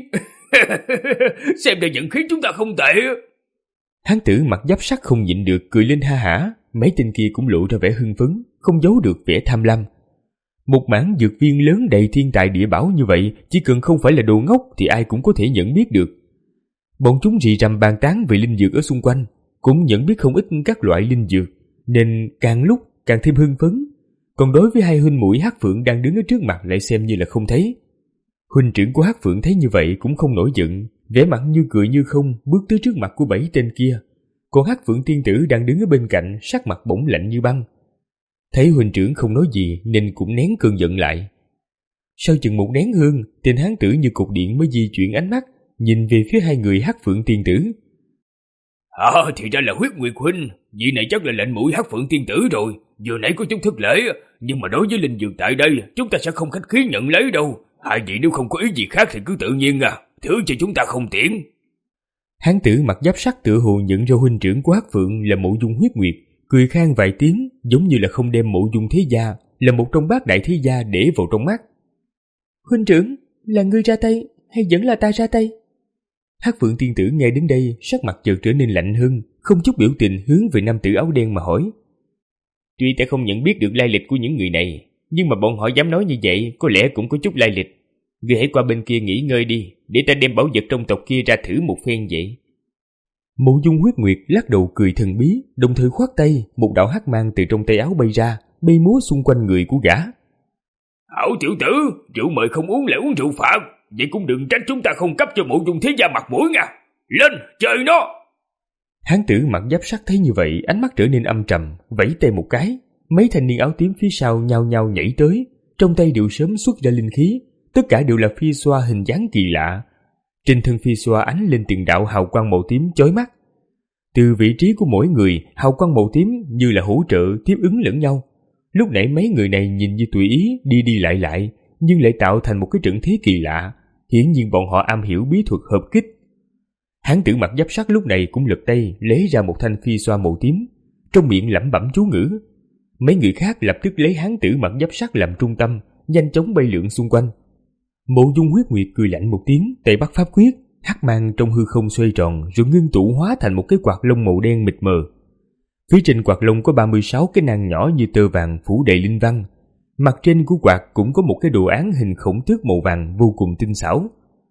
Xem ra vận khí chúng ta không tệ. Hán tử mặc giáp sắt không nhịn được cười lên ha hả, mấy tên kia cũng lộ ra vẻ hưng phấn, không giấu được vẻ tham lam. Một mảng dược viên lớn đầy thiên tài địa bảo như vậy, chỉ cần không phải là đồ ngốc thì ai cũng có thể nhận biết được. Bọn chúng rì rầm bàn tán về linh dược ở xung quanh, cũng nhận biết không ít các loại linh dược, nên càng lúc càng thêm hưng phấn. Còn đối với hai huynh muội Hắc Phượng đang đứng ở trước mặt lại xem như là không thấy. Huynh trưởng của Hắc Phượng thấy như vậy cũng không nổi giận, vẻ mặt như cười như không bước tới trước mặt của bảy tên kia. Còn Hắc Phượng tiên tử đang đứng ở bên cạnh, sắc mặt bỗng lạnh như băng. Thấy huynh trưởng không nói gì nên cũng nén cơn giận lại. Sau chừng một nén hương, tên hán tử như cục điện mới di chuyển ánh mắt, nhìn về phía hai người Hắc Phượng tiên tử. À, thì ra là Huyết Nguyệt huynh, vị này chắc là lệnh mũi Hắc Phượng tiên tử rồi. Vừa nãy có chút thất lễ, nhưng mà đối với linh dược tại đây, chúng ta sẽ không khách khí nhận lấy đâu. Hai vị nếu không có ý gì khác thì cứ tự nhiên à, thứ cho chúng ta không tiễn. Hán tử mặc giáp sắt tựa hồ nhận ra huynh trưởng của Hắc Phượng là Mộ Dung Huyết Nguyệt, cười khan vài tiếng, giống như là không đem Mộ Dung thế gia là một trong bát đại thế gia để vào trong mắt. Huynh trưởng, là ngươi ra tay hay vẫn là ta ra tay? Hắc Phượng tiên tử nghe đến đây, sắc mặt chợt trở nên lạnh hơn, không chút biểu tình hướng về nam tử áo đen mà hỏi. Tuy ta không nhận biết được lai lịch của những người này, nhưng mà bọn họ dám nói như vậy có lẽ cũng có chút lai lịch. Ngươi hãy qua bên kia nghỉ ngơi đi, để ta đem bảo vật trong tộc kia ra thử một phen vậy. Mộ Dung Huyết Nguyệt lắc đầu cười thần bí, đồng thời khoát tay, một đạo hắc mang từ trong tay áo bay ra, bay múa xung quanh người của gã. Hảo tiểu tử, rượu mời không uống lại uống rượu phạt, vậy cũng đừng trách chúng ta không cấp cho Mộ Dung thế gia mặt mũi nha. Lên, chơi nó! Hán tử mặc giáp sắt thấy như vậy, ánh mắt trở nên âm trầm, vẫy tay một cái, mấy thanh niên áo tím phía sau nhao nhao nhảy tới, trong tay đều sớm xuất ra linh khí, tất cả đều là phi xoa hình dáng kỳ lạ. Trên thân phi xoa ánh lên từng đạo hào quang màu tím chói mắt. Từ vị trí của mỗi người, hào quang màu tím như là hỗ trợ tiếp ứng lẫn nhau. Lúc nãy mấy người này nhìn như tùy ý đi đi lại lại, nhưng lại tạo thành một cái trận thế kỳ lạ. Hiển nhiên bọn họ am hiểu bí thuật hợp kích. Hán tử mặc giáp sắt lúc này cũng lật tay lấy ra một thanh phi xoa màu tím, trong miệng lẩm bẩm chú ngữ. Mấy người khác lập tức lấy hán tử mặc giáp sắt làm trung tâm, nhanh chóng bay lượn xung quanh. Mộ Dung Huyết Nguyệt cười lạnh một tiếng, tay bắt pháp quyết, hắc mang trong hư không xoay tròn rồi ngưng tụ hóa thành một cái quạt lông màu đen mịt mờ. Phía trên quạt lông có ba mươi sáu cái nang nhỏ như tơ vàng phủ đầy linh văn. Mặt trên của quạt cũng có một cái đồ án hình khổng tước màu vàng vô cùng tinh xảo.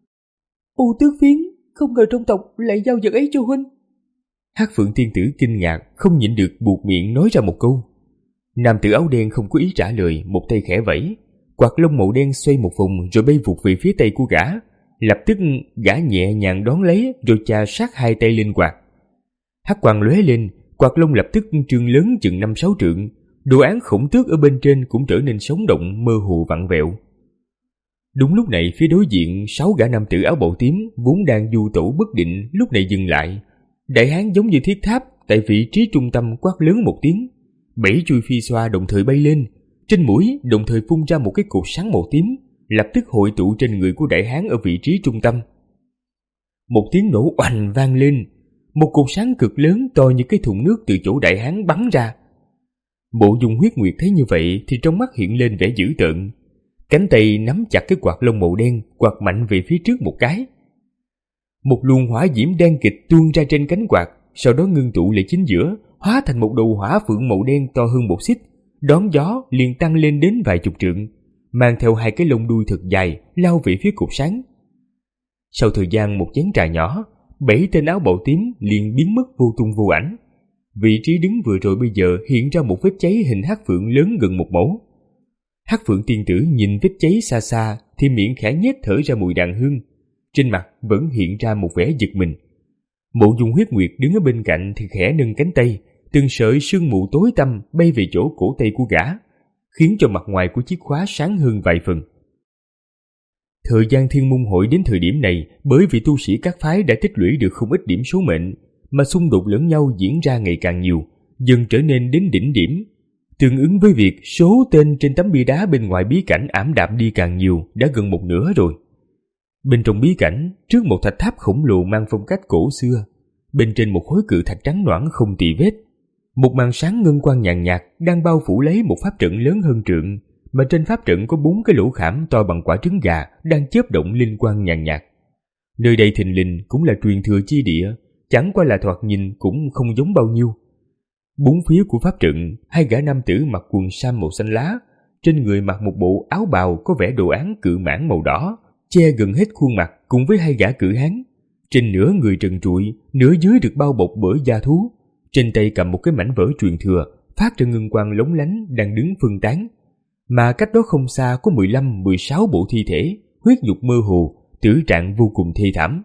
U tước phiến, không ngờ trong tộc lại giao vật ấy cho huynh. Hắc Phượng tiên tử kinh ngạc, không nhịn được buột miệng nói ra một câu. Nam tử áo đen không có ý trả lời, một tay khẽ vẫy, quạt lông màu đen xoay một vòng rồi bay vụt về phía tay của gã. Lập tức gã nhẹ nhàng đón lấy rồi chà sát hai tay lên quạt. Hắc quang lóe lên, quạt lông lập tức trương lớn chừng năm sáu trượng. Đồ án khổng tước ở bên trên cũng trở nên sống động, mơ hồ vặn vẹo. Đúng lúc này, phía đối diện, sáu gã nam tử áo bào tím vốn đang du tẩu bất định lúc này dừng lại. Đại hán giống như thiết tháp, tại vị trí trung tâm quát lớn một tiếng. Bảy chuôi phi xoa đồng thời bay lên, trên mũi đồng thời phun ra một cái cột sáng màu tím, lập tức hội tụ trên người của đại hán ở vị trí trung tâm. Một tiếng nổ oành vang lên, một cột sáng cực lớn to như cái thùng nước từ chỗ đại hán bắn ra. Mộ Dung Huyết Nguyệt thấy như vậy thì trong mắt hiện lên vẻ dữ tợn. Cánh tay nắm chặt cái quạt lông màu đen, quạt mạnh về phía trước một cái. Một luồng hỏa diễm đen kịch tuôn ra trên cánh quạt, sau đó ngưng tụ lại chính giữa, hóa thành một đầu hỏa phượng màu đen to hơn một xích, đón gió liền tăng lên đến vài chục trượng, mang theo hai cái lông đuôi thật dài lao về phía cột sáng. Sau thời gian một chén trà nhỏ, bảy tên áo bào tím liền biến mất vô tung vô ảnh. Vị trí đứng vừa rồi bây giờ hiện ra một vết cháy hình hắc phượng lớn gần một mẫu. Hắc phượng tiên tử nhìn vết cháy xa xa thì miệng khẽ nhếch thở ra mùi đàn hương, trên mặt vẫn hiện ra một vẻ giật mình. Mộ Dung Huyết Nguyệt đứng ở bên cạnh thì khẽ nâng cánh tay, từng sợi sương mù tối tăm bay về chỗ cổ tay của gã, khiến cho mặt ngoài của chiếc khóa sáng hơn vài phần. Thời gian Thiên Môn Hội đến thời điểm này, bởi vì tu sĩ các phái đã tích lũy được không ít điểm số mệnh, mà xung đột lẫn nhau diễn ra ngày càng nhiều, dần trở nên đến đỉnh điểm, tương ứng với việc số tên trên tấm bia đá bên ngoài bí cảnh ảm đạm đi càng nhiều, đã gần một nửa rồi. Bên trong bí cảnh, trước một thạch tháp khổng lồ mang phong cách cổ xưa, bên trên một khối cự thạch trắng nõn không tì vết, một màn sáng ngân quang nhàn nhạt đang bao phủ lấy một pháp trận lớn hơn trượng, mà trên pháp trận có bốn cái lỗ khảm to bằng quả trứng gà đang chớp động linh quang nhàn nhạt. Nơi đây thình lình cũng là truyền thừa chi địa, chẳng qua là thoạt nhìn cũng không giống bao nhiêu. Bốn phía của pháp trận, hai gã nam tử mặc quần sam màu xanh lá, trên người mặc một bộ áo bào có vẽ đồ án cự mãng màu đỏ, che gần hết khuôn mặt, cùng với hai gã cự hán. Trên nửa người trần trụi, nửa dưới được bao bọc bởi da thú, trên tay cầm một cái mảnh vỡ truyền thừa, phát ra ngân quang lóng lánh đang đứng phân tán. Mà cách đó không xa có mười lăm mười sáu bộ thi thể, huyết nhục mơ hồ, tử trạng vô cùng thê thảm.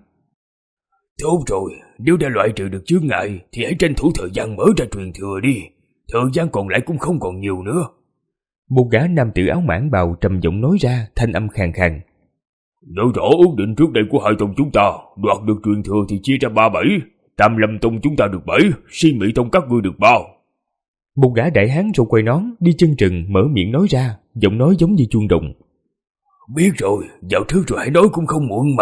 Tốt rồi, nếu đã loại trừ được chướng ngại thì hãy tranh thủ thời gian mở ra truyền thừa đi, thời gian còn lại cũng không còn nhiều nữa. Một gã nam tử áo mãng bào trầm giọng nói ra, thanh âm khàn khàn. Nói rõ ước định trước đây của hai tông chúng ta, đoạt được truyền thừa thì chia ra ba bảy, Tam Lâm Tông chúng ta được bảy, Si Mị Tông các ngươi được bao. Một gã đại hán râu quai nón đi chân trần mở miệng nói ra, giọng nói giống như chuông đồng. Biết rồi, vào thứ rồi hãy nói cũng không muộn mà.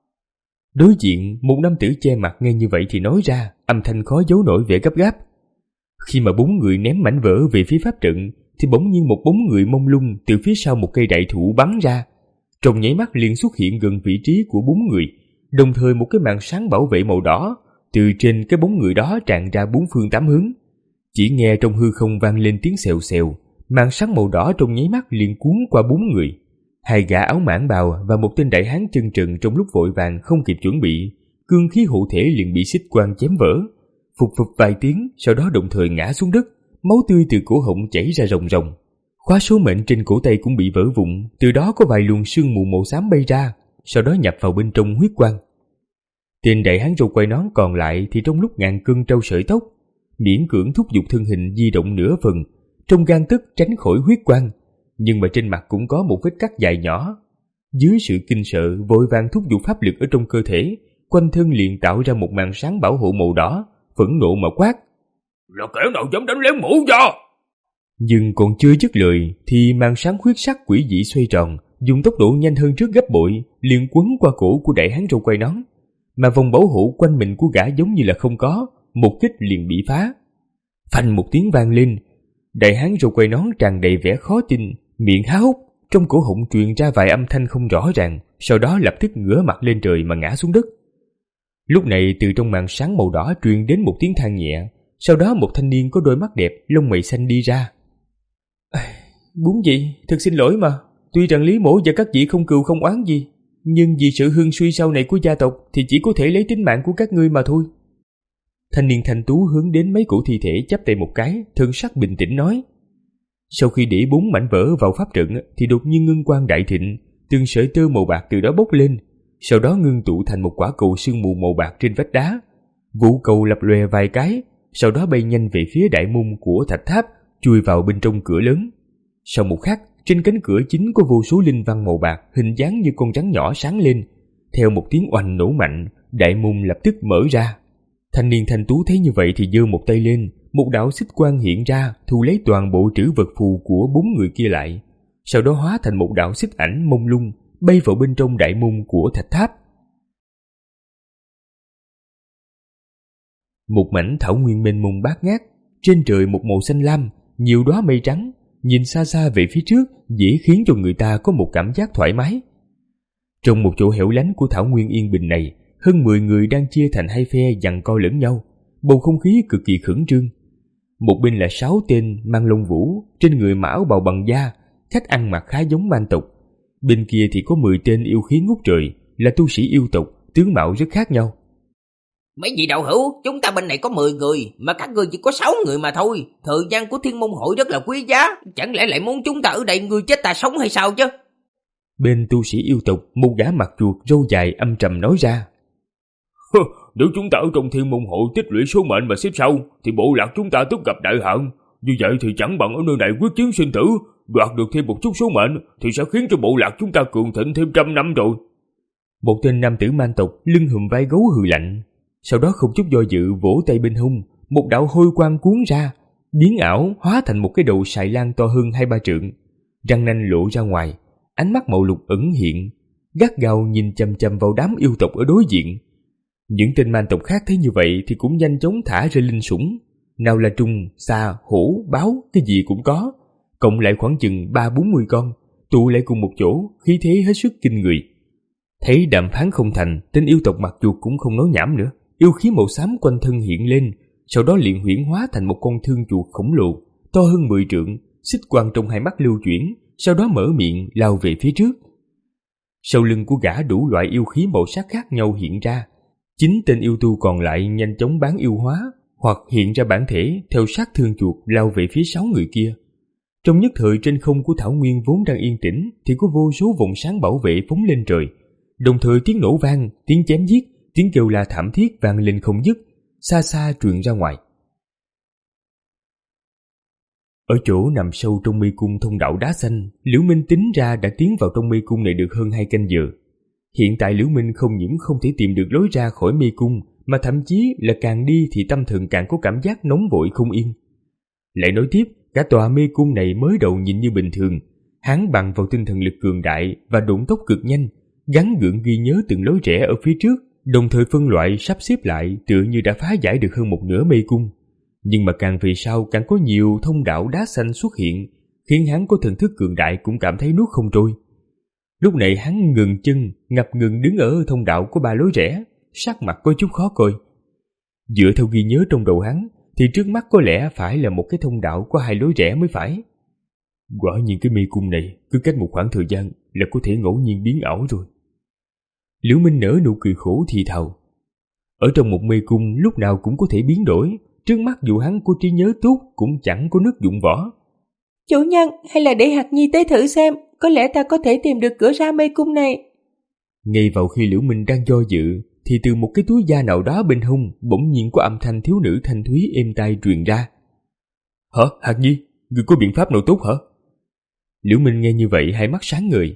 Đối diện, một nam tử che mặt nghe như vậy thì nói ra, âm thanh khó giấu nổi vẻ gấp gáp. Khi mà bốn người ném mảnh vỡ về phía pháp trận, thì bỗng nhiên một bóng người mông lung từ phía sau một cây đại thụ bắn ra. Trong nháy mắt liền xuất hiện gần vị trí của bốn người, đồng thời một cái màn sáng bảo vệ màu đỏ từ trên cái bóng người đó tràn ra bốn phương tám hướng. Chỉ nghe trong hư không vang lên tiếng xèo xèo, màn sáng màu đỏ trong nháy mắt liền cuốn qua bốn người. Hai gã áo mãng bào và một tên đại hán chân trần trong lúc vội vàng không kịp chuẩn bị, cương khí hộ thể liền bị xích quang chém vỡ, phụt phụt vài tiếng, sau đó đồng thời ngã xuống đất, máu tươi từ cổ họng chảy ra ròng ròng. Khóa số mệnh trên cổ tay cũng bị vỡ vụn, từ đó có vài luồng sương mù màu xám bay ra, sau đó nhập vào bên trong huyết quang. Tên đại hán râu quai nón còn lại thì trong lúc ngàn cân trâu sợi tóc, miễn cưỡng thúc giục thân hình di động nửa phần, trong gang tấc tránh khỏi huyết quang, nhưng mà trên mặt cũng có một vết cắt dài nhỏ. Dưới sự kinh sợ, vội vàng thúc giục pháp lực ở trong cơ thể, quanh thân liền tạo ra một màn sáng bảo hộ màu đỏ, phẫn nộ mà quát: Là kẻ nào dám đánh lén mũ ra? Nhưng còn chưa dứt lời thì màn sáng huyết sắc quỷ dị xoay tròn, dùng tốc độ nhanh hơn trước gấp bội, liền quấn qua cổ của đại hán râu quai nón, mà vòng bảo hộ quanh mình của gã giống như là không có, một kích liền bị phá. Phanh một tiếng vang lên, đại hán râu quai nón tràn đầy vẻ khó tin, miệng há hốc, trong cổ họng truyền ra vài âm thanh không rõ ràng, sau đó lập tức ngửa mặt lên trời mà ngã xuống đất. Lúc này từ trong màn sáng màu đỏ truyền đến một tiếng than nhẹ, sau đó một thanh niên có đôi mắt đẹp, lông mày xanh đi ra. Bốn vị, thật xin lỗi mà, tuy rằng Lý Mỗ và các vị không cừu không oán gì, nhưng vì sự hưng suy sau này của gia tộc thì chỉ có thể lấy tính mạng của các ngươi mà thôi. Thanh niên thanh tú hướng đến mấy cổ thi thể chắp tay một cái, thân sắc bình tĩnh nói. Sau khi để bốn mảnh vỡ vào pháp trận thì đột nhiên ngân quang đại thịnh, từng sợi tơ màu bạc từ đó bốc lên, sau đó ngưng tụ thành một quả cầu sương mù màu bạc trên vách đá. Vũ cầu lập lòe vài cái, sau đó bay nhanh về phía đại môn của thạch tháp, chui vào bên trong cửa lớn. Sau một khắc, trên cánh cửa chính có vô số linh văn màu bạc hình dáng như con rắn nhỏ sáng lên. Theo một tiếng oanh nổ mạnh, đại môn lập tức mở ra. Thanh niên thanh tú thấy như vậy thì giơ một tay lên, một đạo xích quang hiện ra, thu lấy toàn bộ trữ vật phù của bốn người kia lại, sau đó hóa thành một đạo xích ảnh mông lung bay vào bên trong đại môn của thạch tháp. Một mảnh thảo nguyên mênh mông bát ngát, trên trời một màu xanh lam, nhiều đóa mây trắng, nhìn xa xa về phía trước dễ khiến cho người ta có một cảm giác thoải mái. Trong một chỗ hẻo lánh của thảo nguyên yên bình này, hơn mười người đang chia thành hai phe giằng co lẫn nhau, bầu không khí cực kỳ khẩn trương. Một bên là sáu tên mang lông vũ, trên người mặc áo bào bằng da, cách ăn mặc khá giống man tộc. Bên kia thì có mười tên yêu khí ngút trời, là tu sĩ yêu tộc, tướng mạo rất khác nhau. Mấy vị đạo hữu, chúng ta bên này có mười người, mà các ngươi chỉ có sáu người mà thôi. Thời gian của Thiên Môn Hội rất là quý giá, chẳng lẽ lại muốn chúng ta ở đây người chết ta sống hay sao chứ? Bên tu sĩ yêu tộc, một gã mặt chuột râu dài âm trầm nói ra. Nếu chúng ta ở trong Thiên Môn Hội tích lũy số mệnh mà xếp sau, thì bộ lạc chúng ta tức gặp đại hạn. Như vậy thì chẳng bằng ở nơi này quyết chiến sinh tử, đoạt được thêm một chút số mệnh thì sẽ khiến cho bộ lạc chúng ta cường thịnh thêm trăm năm rồi. Một tên nam tử man tộc lưng hùm vai gấu hừ lạnh, sau đó không chút do dự vỗ tay bên hông, một đạo hôi quang cuốn ra, biến ảo hóa thành một cái đầu sài lan to hơn hai ba trượng, răng nanh lộ ra ngoài, ánh mắt màu lục ẩn hiện, gắt gao nhìn chằm chằm vào đám yêu tộc ở đối diện. Những tên man tộc khác thấy như vậy thì cũng nhanh chóng thả ra linh sủng, nào là trùng, xà, hổ, báo, cái gì cũng có, cộng lại khoảng chừng ba bốn mươi con, tụ lại cùng một chỗ, khí thế hết sức kinh người. Thấy đàm phán không thành, tên yêu tộc mặt chuột cũng không nói nhảm nữa, yêu khí màu xám quanh thân hiện lên, sau đó liền huyễn hóa thành một con thương chuột khổng lồ, to hơn mười trượng, xích quang trong hai mắt lưu chuyển, sau đó mở miệng lao về phía trước. Sau lưng của gã đủ loại yêu khí màu sắc khác nhau hiện ra, chính tên yêu tu còn lại nhanh chóng bán yêu hóa hoặc hiện ra bản thể theo sát thương chuột lao về phía sáu người kia. Trong nhất thời trên không của thảo nguyên vốn đang yên tĩnh thì có vô số vòng sáng bảo vệ phóng lên trời, đồng thời tiếng nổ vang, tiếng chém giết, tiếng kêu la thảm thiết vang lên không dứt, xa xa truyền ra ngoài. Ở chỗ nằm sâu trong mê cung thông đạo đá xanh, Liễu Minh tính ra đã tiến vào trong mê cung này được hơn hai canh giờ. Hiện tại Liễu Minh không những không thể tìm được lối ra khỏi mê cung, mà thậm chí là càng đi thì tâm thần càng có cảm giác nóng vội không yên. Lại nói tiếp, cả tòa mê cung này mới đầu nhìn như bình thường, hắn bằng vào tinh thần lực cường đại và độn tốc cực nhanh, gắn gượng ghi nhớ từng lối rẽ ở phía trước, đồng thời phân loại sắp xếp lại tựa như đã phá giải được hơn một nửa mê cung. Nhưng mà càng về sau càng có nhiều thông đạo đá xanh xuất hiện, khiến hắn có thần thức cường đại cũng cảm thấy nuốt không trôi. Lúc này hắn ngừng chân, ngập ngừng đứng ở thông đạo có ba lối rẽ, sắc mặt có chút khó coi. Dựa theo ghi nhớ trong đầu hắn, thì trước mắt có lẽ phải là một cái thông đạo có hai lối rẽ mới phải. Quả nhiên cái mê cung này cứ cách một khoảng thời gian là có thể ngẫu nhiên biến ảo rồi. Liễu Minh nở nụ cười khổ thì thào. Ở trong một mê cung lúc nào cũng có thể biến đổi, trước mắt dù hắn có trí nhớ tốt cũng chẳng có nước dụng võ. Chủ nhân, hay là để Hạt Nhi tới thử xem, có lẽ ta có thể tìm được cửa ra mê cung này. Ngay vào khi Liễu Minh đang do dự, thì từ một cái túi da nào đó bên hông bỗng nhiên có âm thanh thiếu nữ thanh thúy êm tai truyền ra. Hả, Hạt Nhi, người có biện pháp nào tốt hả? Liễu Minh nghe như vậy hai mắt sáng ngời.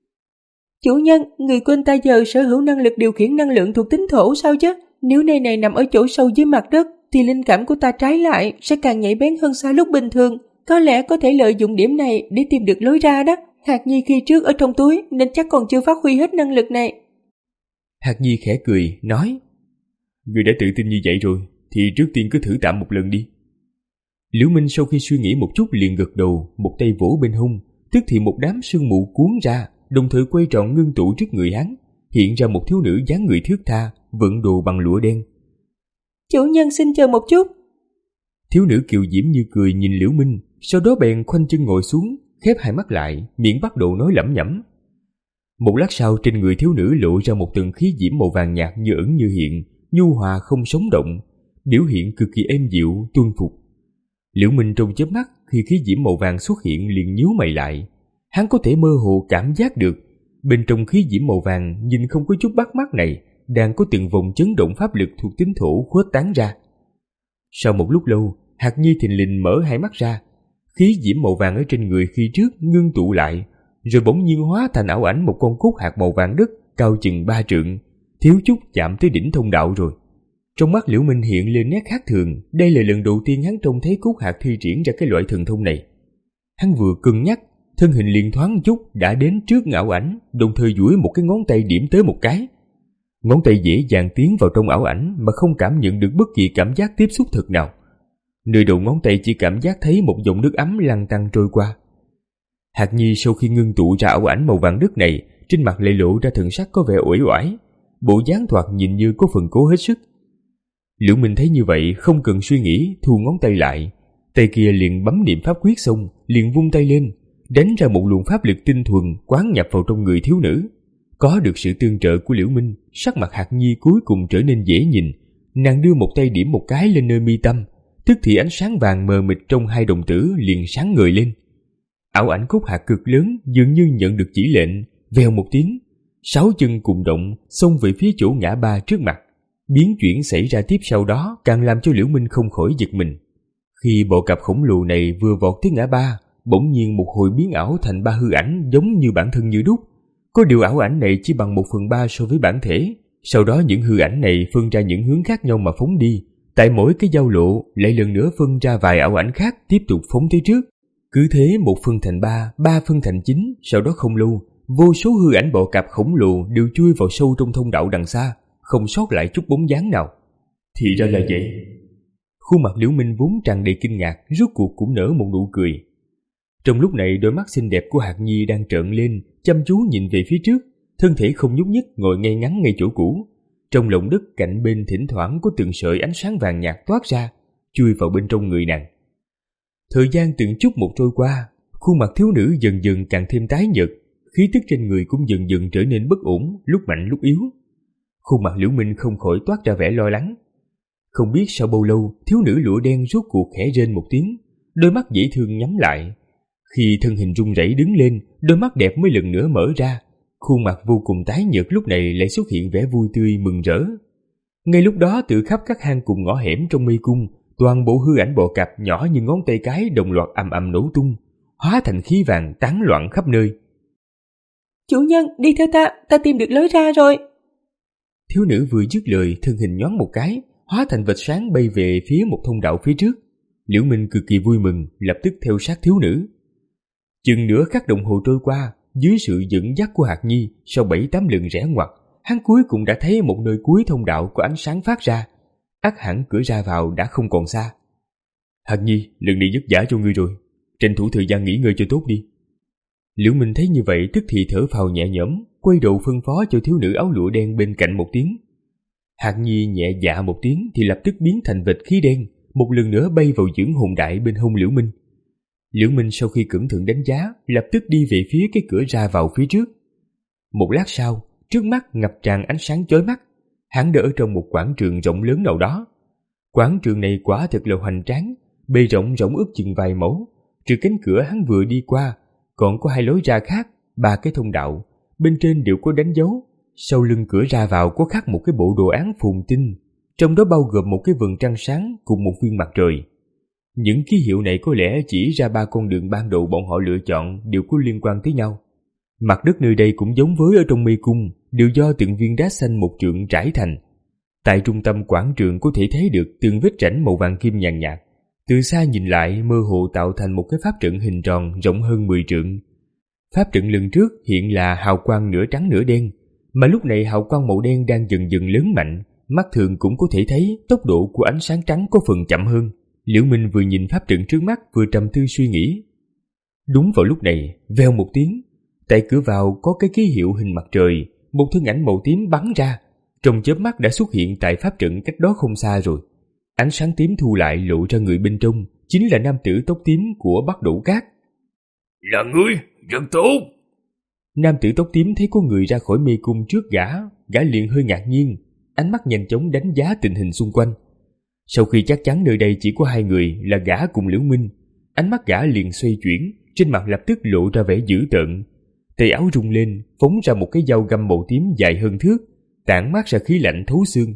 Chủ nhân, người quên ta giờ sở hữu năng lực điều khiển năng lượng thuộc tính thổ sao chứ? Nếu nơi này nằm ở chỗ sâu dưới mặt đất, thì linh cảm của ta trái lại sẽ càng nhạy bén hơn xa lúc bình thường. Có lẽ có thể lợi dụng điểm này để tìm được lối ra đó. Hạt Nhi khi trước ở trong túi nên chắc còn chưa phát huy hết năng lực này. Hạt Nhi khẽ cười, nói: Người đã tự tin như vậy rồi, thì trước tiên cứ thử tạm một lần đi. Liễu Minh sau khi suy nghĩ một chút liền gật đầu, một tay vỗ bên hông, tức thì một đám sương mù cuốn ra, đồng thời quay tròn ngưng tụ trước người hắn, hiện ra một thiếu nữ dáng người thướt tha, vận đồ bằng lụa đen. Chủ nhân xin chờ một chút. Thiếu nữ kiều diễm như cười nhìn Liễu Minh, sau đó bèn khoanh chân ngồi xuống, khép hai mắt lại, miệng bắt đầu nói lẩm nhẩm. Một lát sau trên người thiếu nữ lộ ra một tầng khí diễm màu vàng nhạt như ẩn như hiện, nhu hòa không sống động, biểu hiện cực kỳ êm dịu, tuân phục. Liễu Minh trong chớp mắt khi khí diễm màu vàng xuất hiện liền nhíu mày lại. Hắn có thể mơ hồ cảm giác được bên trong khí diễm màu vàng nhìn không có chút bắt mắt này đang có từng vòng chấn động pháp lực thuộc tính thổ khuếch tán ra. Sau một lúc lâu, Hạc Nhi thình lình mở hai mắt ra. Khí diễm màu vàng ở trên người khi trước ngưng tụ lại, rồi bỗng nhiên hóa thành ảo ảnh một con cốt hạt màu vàng đất cao chừng ba trượng, thiếu chút chạm tới đỉnh thông đạo rồi. Trong mắt Liễu Minh hiện lên nét khác thường, đây là lần đầu tiên hắn trông thấy cốt hạt thi triển ra cái loại thần thông này. Hắn vừa cân nhắc, thân hình liền thoáng chút đã đến trước ảo ảnh, đồng thời duỗi một cái ngón tay điểm tới một cái. Ngón tay dễ dàng tiến vào trong ảo ảnh mà không cảm nhận được bất kỳ cảm giác tiếp xúc thực nào. Nơi đầu ngón tay chỉ cảm giác thấy một dòng nước ấm lăn tăn trôi qua. Hạc Nhi sau khi ngưng tụ ra ảo ảnh màu vàng đất này, trên mặt lại lộ ra thần sắc có vẻ uể oải, bộ dáng thoạt nhìn như có phần cố hết sức. Liễu Minh thấy như vậy không cần suy nghĩ, thu ngón tay lại, tay kia liền bấm niệm pháp quyết xong, liền vung tay lên, đánh ra một luồng pháp lực tinh thuần quán nhập vào trong người thiếu nữ. Có được sự tương trợ của Liễu Minh, sắc mặt Hạc Nhi cuối cùng trở nên dễ nhìn. Nàng đưa một tay điểm một cái lên nơi mi tâm, tức thì ánh sáng vàng mờ mịt trong hai đồng tử liền sáng ngời lên. Ảo ảnh cốt hạt cực lớn dường như nhận được chỉ lệnh, vèo một tiếng, sáu chân cùng động xông về phía chỗ ngã ba trước mặt. Biến chuyển xảy ra tiếp sau đó càng làm cho Liễu Minh không khỏi giật mình. Khi bộ cặp khổng lồ này vừa vọt tới ngã ba, bỗng nhiên một hồi biến ảo thành ba hư ảnh giống như bản thân như đúc. Có điều ảo ảnh này chỉ bằng một phần ba so với bản thể. Sau đó những hư ảnh này phân ra những hướng khác nhau mà phóng đi. Tại mỗi cái giao lộ lại lần nữa phân ra vài ảo ảnh khác tiếp tục phóng tới trước. Cứ thế một phân thành ba, ba phân thành chín. Sau đó không lâu, vô số hư ảnh bọ cạp khổng lồ đều chui vào sâu trong thông đạo đằng xa, không sót lại chút bóng dáng nào. Thì ra là vậy. Khuôn mặt Liễu Minh vốn tràn đầy kinh ngạc, rốt cuộc cũng nở một nụ cười. Trong lúc này đôi mắt xinh đẹp của Hạc Nhi đang trợn lên, chăm chú nhìn về phía trước, thân thể không nhúc nhích ngồi ngay ngắn ngay chỗ cũ. Trong lòng đất cạnh bên thỉnh thoảng có từng sợi ánh sáng vàng nhạt toát ra, chui vào bên trong người nàng. Thời gian từng chút một trôi qua, khuôn mặt thiếu nữ dần dần càng thêm tái nhợt, khí tức trên người cũng dần dần trở nên bất ổn, lúc mạnh lúc yếu. Khuôn mặt Liễu Minh không khỏi toát ra vẻ lo lắng. Không biết sau bao lâu, thiếu nữ lụa đen rốt cuộc khẽ rên một tiếng, đôi mắt dễ thương nhắm lại. Khi thân hình run rẩy đứng lên, đôi mắt đẹp mới lần nữa mở ra. Khuôn mặt vô cùng tái nhợt lúc này lại xuất hiện vẻ vui tươi mừng rỡ. Ngay lúc đó từ khắp các hang cùng ngõ hẻm trong mê cung, toàn bộ hư ảnh bọ cạp nhỏ như ngón tay cái đồng loạt ầm ầm nổ tung, hóa thành khí vàng tán loạn khắp nơi. Chủ nhân, đi theo ta, ta tìm được lối ra rồi. Thiếu nữ vừa dứt lời, thân hình nhoáng một cái, hóa thành vệt sáng bay về phía một thông đạo phía trước. Liễu Minh cực kỳ vui mừng, lập tức theo sát thiếu nữ. Chừng nửa khắc đồng hồ trôi qua, dưới sự dẫn dắt của Hạc Nhi, sau bảy tám lần rẽ ngoặt, hắn cuối cùng đã thấy một nơi cuối thông đạo có ánh sáng phát ra. Ắt hẳn cửa ra vào đã không còn xa. Hạc Nhi, lần này vất vả cho ngươi rồi, tranh thủ thời gian nghỉ ngơi cho tốt đi. Liễu Minh thấy như vậy tức thì thở phào nhẹ nhõm, quay đầu phân phó cho thiếu nữ áo lụa đen bên cạnh một tiếng. Hạc Nhi nhẹ dạ một tiếng thì lập tức biến thành vệt khí đen, một lần nữa bay vào dưỡng hồn đại bên hông Liễu Minh. Liễu Minh sau khi cẩn thận đánh giá, lập tức đi về phía cái cửa ra vào phía trước. Một lát sau, trước mắt ngập tràn ánh sáng chói mắt, hắn đã ở trong một quảng trường rộng lớn nào đó. Quảng trường này quả thật là hoành tráng, bề rộng rộng ước chừng vài mẫu. Trừ cánh cửa hắn vừa đi qua, còn có hai lối ra khác, ba cái thông đạo, bên trên đều có đánh dấu. Sau lưng cửa ra vào có khắc một cái bộ đồ án phồn tinh, trong đó bao gồm một cái vầng trăng sáng cùng một viên mặt trời. Những ký hiệu này có lẽ chỉ ra ba con đường ban đầu bọn họ lựa chọn đều có liên quan tới nhau. Mặt đất nơi đây cũng giống với ở trong mê cung, đều do từng viên đá xanh một trượng trải thành. Tại trung tâm quảng trường có thể thấy được từng vết rãnh màu vàng kim nhàn nhạt. Từ xa nhìn lại mơ hồ tạo thành một cái pháp trận hình tròn rộng hơn mười trượng. Pháp trận lần trước hiện là hào quang nửa trắng nửa đen, mà lúc này hào quang màu đen đang dần dần lớn mạnh, mắt thường cũng có thể thấy tốc độ của ánh sáng trắng có phần chậm hơn. Liễu Minh vừa nhìn pháp trận trước mắt vừa trầm tư suy nghĩ. Đúng vào lúc này, vèo một tiếng, tại cửa vào có cái ký hiệu hình mặt trời, một thân ảnh màu tím bắn ra, trong chớp mắt đã xuất hiện tại pháp trận cách đó không xa rồi. Ánh sáng tím thu lại lộ ra người bên trong, chính là nam tử tóc tím của Bắc Đỗ Cát. Là ngươi, rất tốt. Nam tử tóc tím thấy có người ra khỏi mê cung trước gã, gã liền hơi ngạc nhiên, ánh mắt nhanh chóng đánh giá tình hình xung quanh. Sau khi chắc chắn nơi đây chỉ có hai người là gã cùng Liễu Minh, ánh mắt gã liền xoay chuyển, trên mặt lập tức lộ ra vẻ dữ tợn. Tay áo rung lên, phóng ra một cái dao găm màu tím dài hơn thước, tản mát ra khí lạnh thấu xương.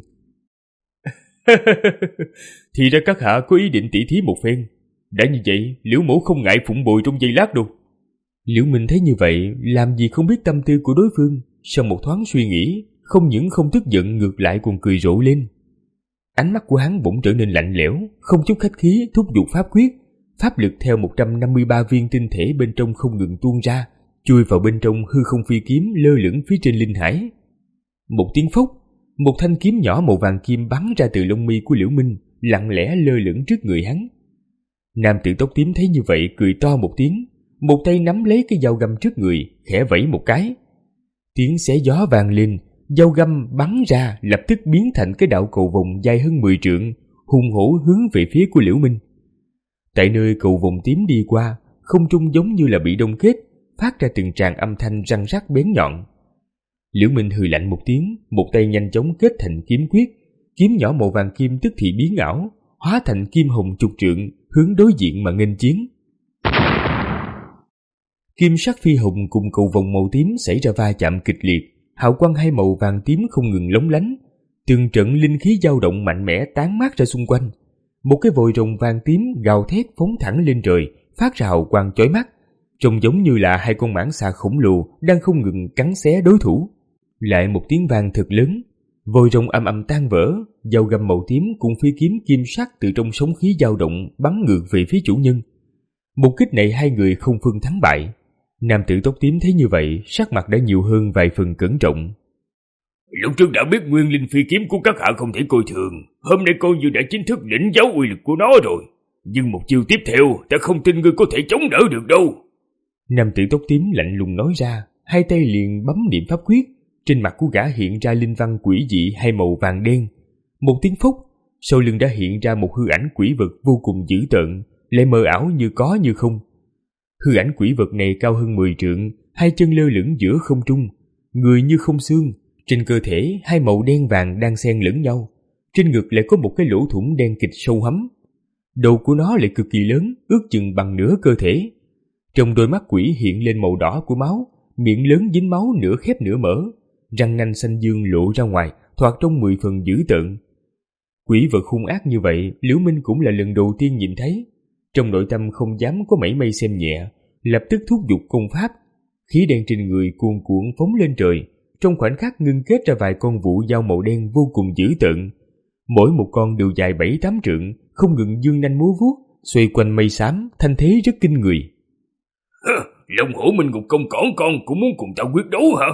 Thì ra các hạ có ý định tỉ thí một phen. Đã như vậy, Liễu mỗ không ngại phụng bồi trong giây lát đâu. Liễu Minh thấy như vậy, làm gì không biết tâm tư của đối phương. Sau một thoáng suy nghĩ, không những không tức giận, ngược lại còn cười rộ lên. Ánh mắt của hắn bỗng trở nên lạnh lẽo, không chút khách khí thúc giục pháp quyết. Pháp lực theo một trăm năm mươi ba viên tinh thể bên trong không ngừng tuôn ra, chui vào bên trong hư không phi kiếm lơ lửng phía trên linh hải. Một tiếng phốc, một thanh kiếm nhỏ màu vàng kim bắn ra từ lông mi của Liễu Minh, lặng lẽ lơ lửng trước người hắn. Nam tử tóc tím thấy như vậy cười to một tiếng, một tay nắm lấy cái dao găm trước người, khẽ vẫy một cái. Tiếng xé gió vang lên, dao găm bắn ra lập tức biến thành cái đạo cầu vồng dài hơn mười trượng, hùng hổ hướng về phía của Liễu Minh. Tại nơi cầu vồng tím đi qua, không trung giống như là bị đông kết, phát ra từng tràng âm thanh răng rắc bén nhọn. Liễu Minh hừ lạnh một tiếng, một tay nhanh chóng kết thành kiếm quyết, kiếm nhỏ màu vàng kim tức thì biến ảo, hóa thành kim hồng chục trượng, hướng đối diện mà nghênh chiến. Kim sắc phi hồng cùng cầu vồng màu tím xảy ra va chạm kịch liệt, hào quang hai màu vàng tím không ngừng lóng lánh, từng trận linh khí dao động mạnh mẽ tán mát ra xung quanh. Một cái vòi rồng vàng tím gào thét phóng thẳng lên trời, phát ra hào quang chói mắt, trông giống như là hai con mãng xà khổng lồ đang không ngừng cắn xé đối thủ. Lại một tiếng vang thật lớn, vòi rồng âm âm tan vỡ, dao găm màu tím cùng phi kiếm kim sắc từ trong sóng khí dao động bắn ngược về phía chủ nhân. Một kích này hai người không phân thắng bại. Nam tử tóc tím thấy như vậy, sắc mặt đã nhiều hơn vài phần cẩn trọng. Lúc trước đã biết nguyên linh phi kiếm của các hạ không thể coi thường, hôm nay coi như đã chính thức lĩnh giáo uy lực của nó rồi. Nhưng một chiêu tiếp theo, ta không tin ngươi có thể chống đỡ được đâu. Nam tử tóc tím lạnh lùng nói ra, hai tay liền bấm niệm pháp quyết. Trên mặt của gã hiện ra linh văn quỷ dị hai màu vàng đen. Một tiếng phốc, sau lưng đã hiện ra một hư ảnh quỷ vật vô cùng dữ tợn, lại mờ ảo như có như không. Hư ảnh quỷ vật này cao hơn mười trượng, hai chân lơ lửng giữa không trung, người như không xương, trên cơ thể hai màu đen vàng đang xen lẫn nhau, trên ngực lại có một cái lỗ thủng đen kịch sâu hắm. Đầu của nó lại cực kỳ lớn, ước chừng bằng nửa cơ thể. Trong đôi mắt quỷ hiện lên màu đỏ của máu, miệng lớn dính máu nửa khép nửa mở, răng nanh xanh dương lộ ra ngoài, thoạt trong mười phần dữ tợn. Quỷ vật hung ác như vậy, Liễu Minh cũng là lần đầu tiên nhìn thấy. Trong nội tâm không dám có mảy may xem nhẹ, lập tức thúc giục công pháp. Khí đen trên người cuồn cuộn phóng lên trời, trong khoảnh khắc ngưng kết ra vài con vụ dao màu đen vô cùng dữ tợn. Mỗi một con đều dài bảy tám trượng, không ngừng dương nanh múa vuốt, xoay quanh mây xám, thanh thế rất kinh người. Long hổ minh ngục công cỏn con cũng muốn cùng ta quyết đấu hả?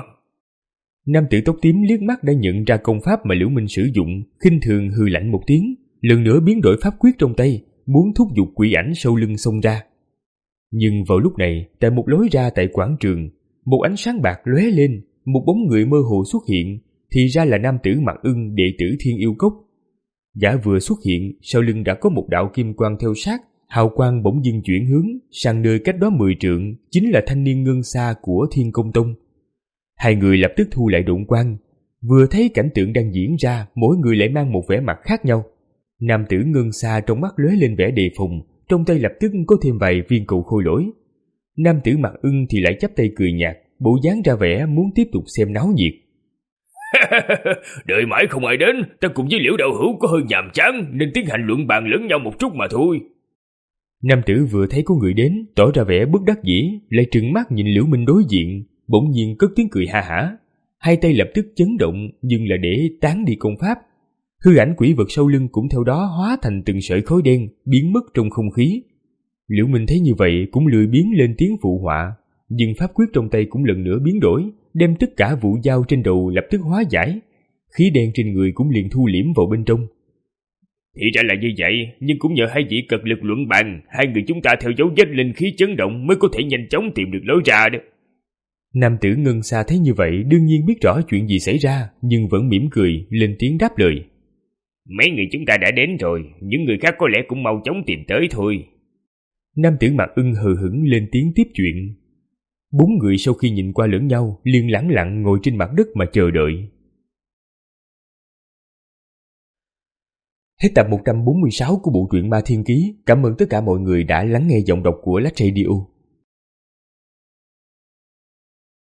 Nam tử tóc tím liếc mắt đã nhận ra công pháp mà Liễu Minh sử dụng, khinh thường hừ lạnh một tiếng, lần nữa biến đổi pháp quyết trong tay, muốn thúc giục quỷ ảnh sau lưng xông ra. Nhưng vào lúc này, tại một lối ra tại quảng trường, một ánh sáng bạc lóe lên, một bóng người mơ hồ xuất hiện, thì ra là nam tử Mặc Ưng, đệ tử Thiên Yêu Cốc. Gã vừa xuất hiện, sau lưng đã có một đạo kim quang theo sát, hào quang bỗng dưng chuyển hướng sang nơi cách đó mười trượng, chính là thanh niên Ngân Sa của Thiên Công Tông. Hai người lập tức thu lại độn quang, vừa thấy cảnh tượng đang diễn ra, mỗi người lại mang một vẻ mặt khác nhau. Nam tử Ngân Sa trong mắt lóe lên vẻ đề phòng, trong tay lập tức có thêm vài viên cầu khôi lỗi. Nam tử Mặc Ưng thì lại chắp tay cười nhạt, bộ dáng ra vẻ muốn tiếp tục xem náo nhiệt. Đợi mãi không ai đến, ta cùng với Liễu đạo hữu có hơi nhàm chán nên tiến hành luận bàn lẫn nhau một chút mà thôi. Nam tử vừa thấy có người đến, tỏ ra vẻ bất đắc dĩ, lại trừng mắt nhìn Liễu Minh đối diện, bỗng nhiên cất tiếng cười ha hả, hai tay lập tức chấn động, nhưng là để tán đi công pháp. Hư ảnh quỷ vật sau lưng cũng theo đó hóa thành từng sợi khói đen, biến mất trong không khí. Liễu Minh thấy như vậy cũng lười biếng lên tiếng phụ họa, nhưng pháp quyết trong tay cũng lần nữa biến đổi, đem tất cả vụ dao trên đầu lập tức hóa giải, khí đen trên người cũng liền thu liễm vào bên trong. Thì ra là như vậy, nhưng cũng nhờ hai vị cật lực luận bàn, hai người chúng ta theo dấu vết linh khí chấn động mới có thể nhanh chóng tìm được lối ra đó. Nam tử Ngân Sa thấy như vậy đương nhiên biết rõ chuyện gì xảy ra, nhưng vẫn mỉm cười, lên tiếng đáp lời. Mấy người chúng ta đã đến rồi, những người khác có lẽ cũng mau chóng tìm tới thôi. Nam tử Mặc Ưng hờ hững lên tiếng tiếp chuyện. Bốn người sau khi nhìn qua lẫn nhau, liền lẳng lặng ngồi trên mặt đất mà chờ đợi. Hết tập một trăm bốn mươi sáu của bộ truyện Ma Thiên Ký. Cảm ơn tất cả mọi người đã lắng nghe giọng đọc của Lách Radio.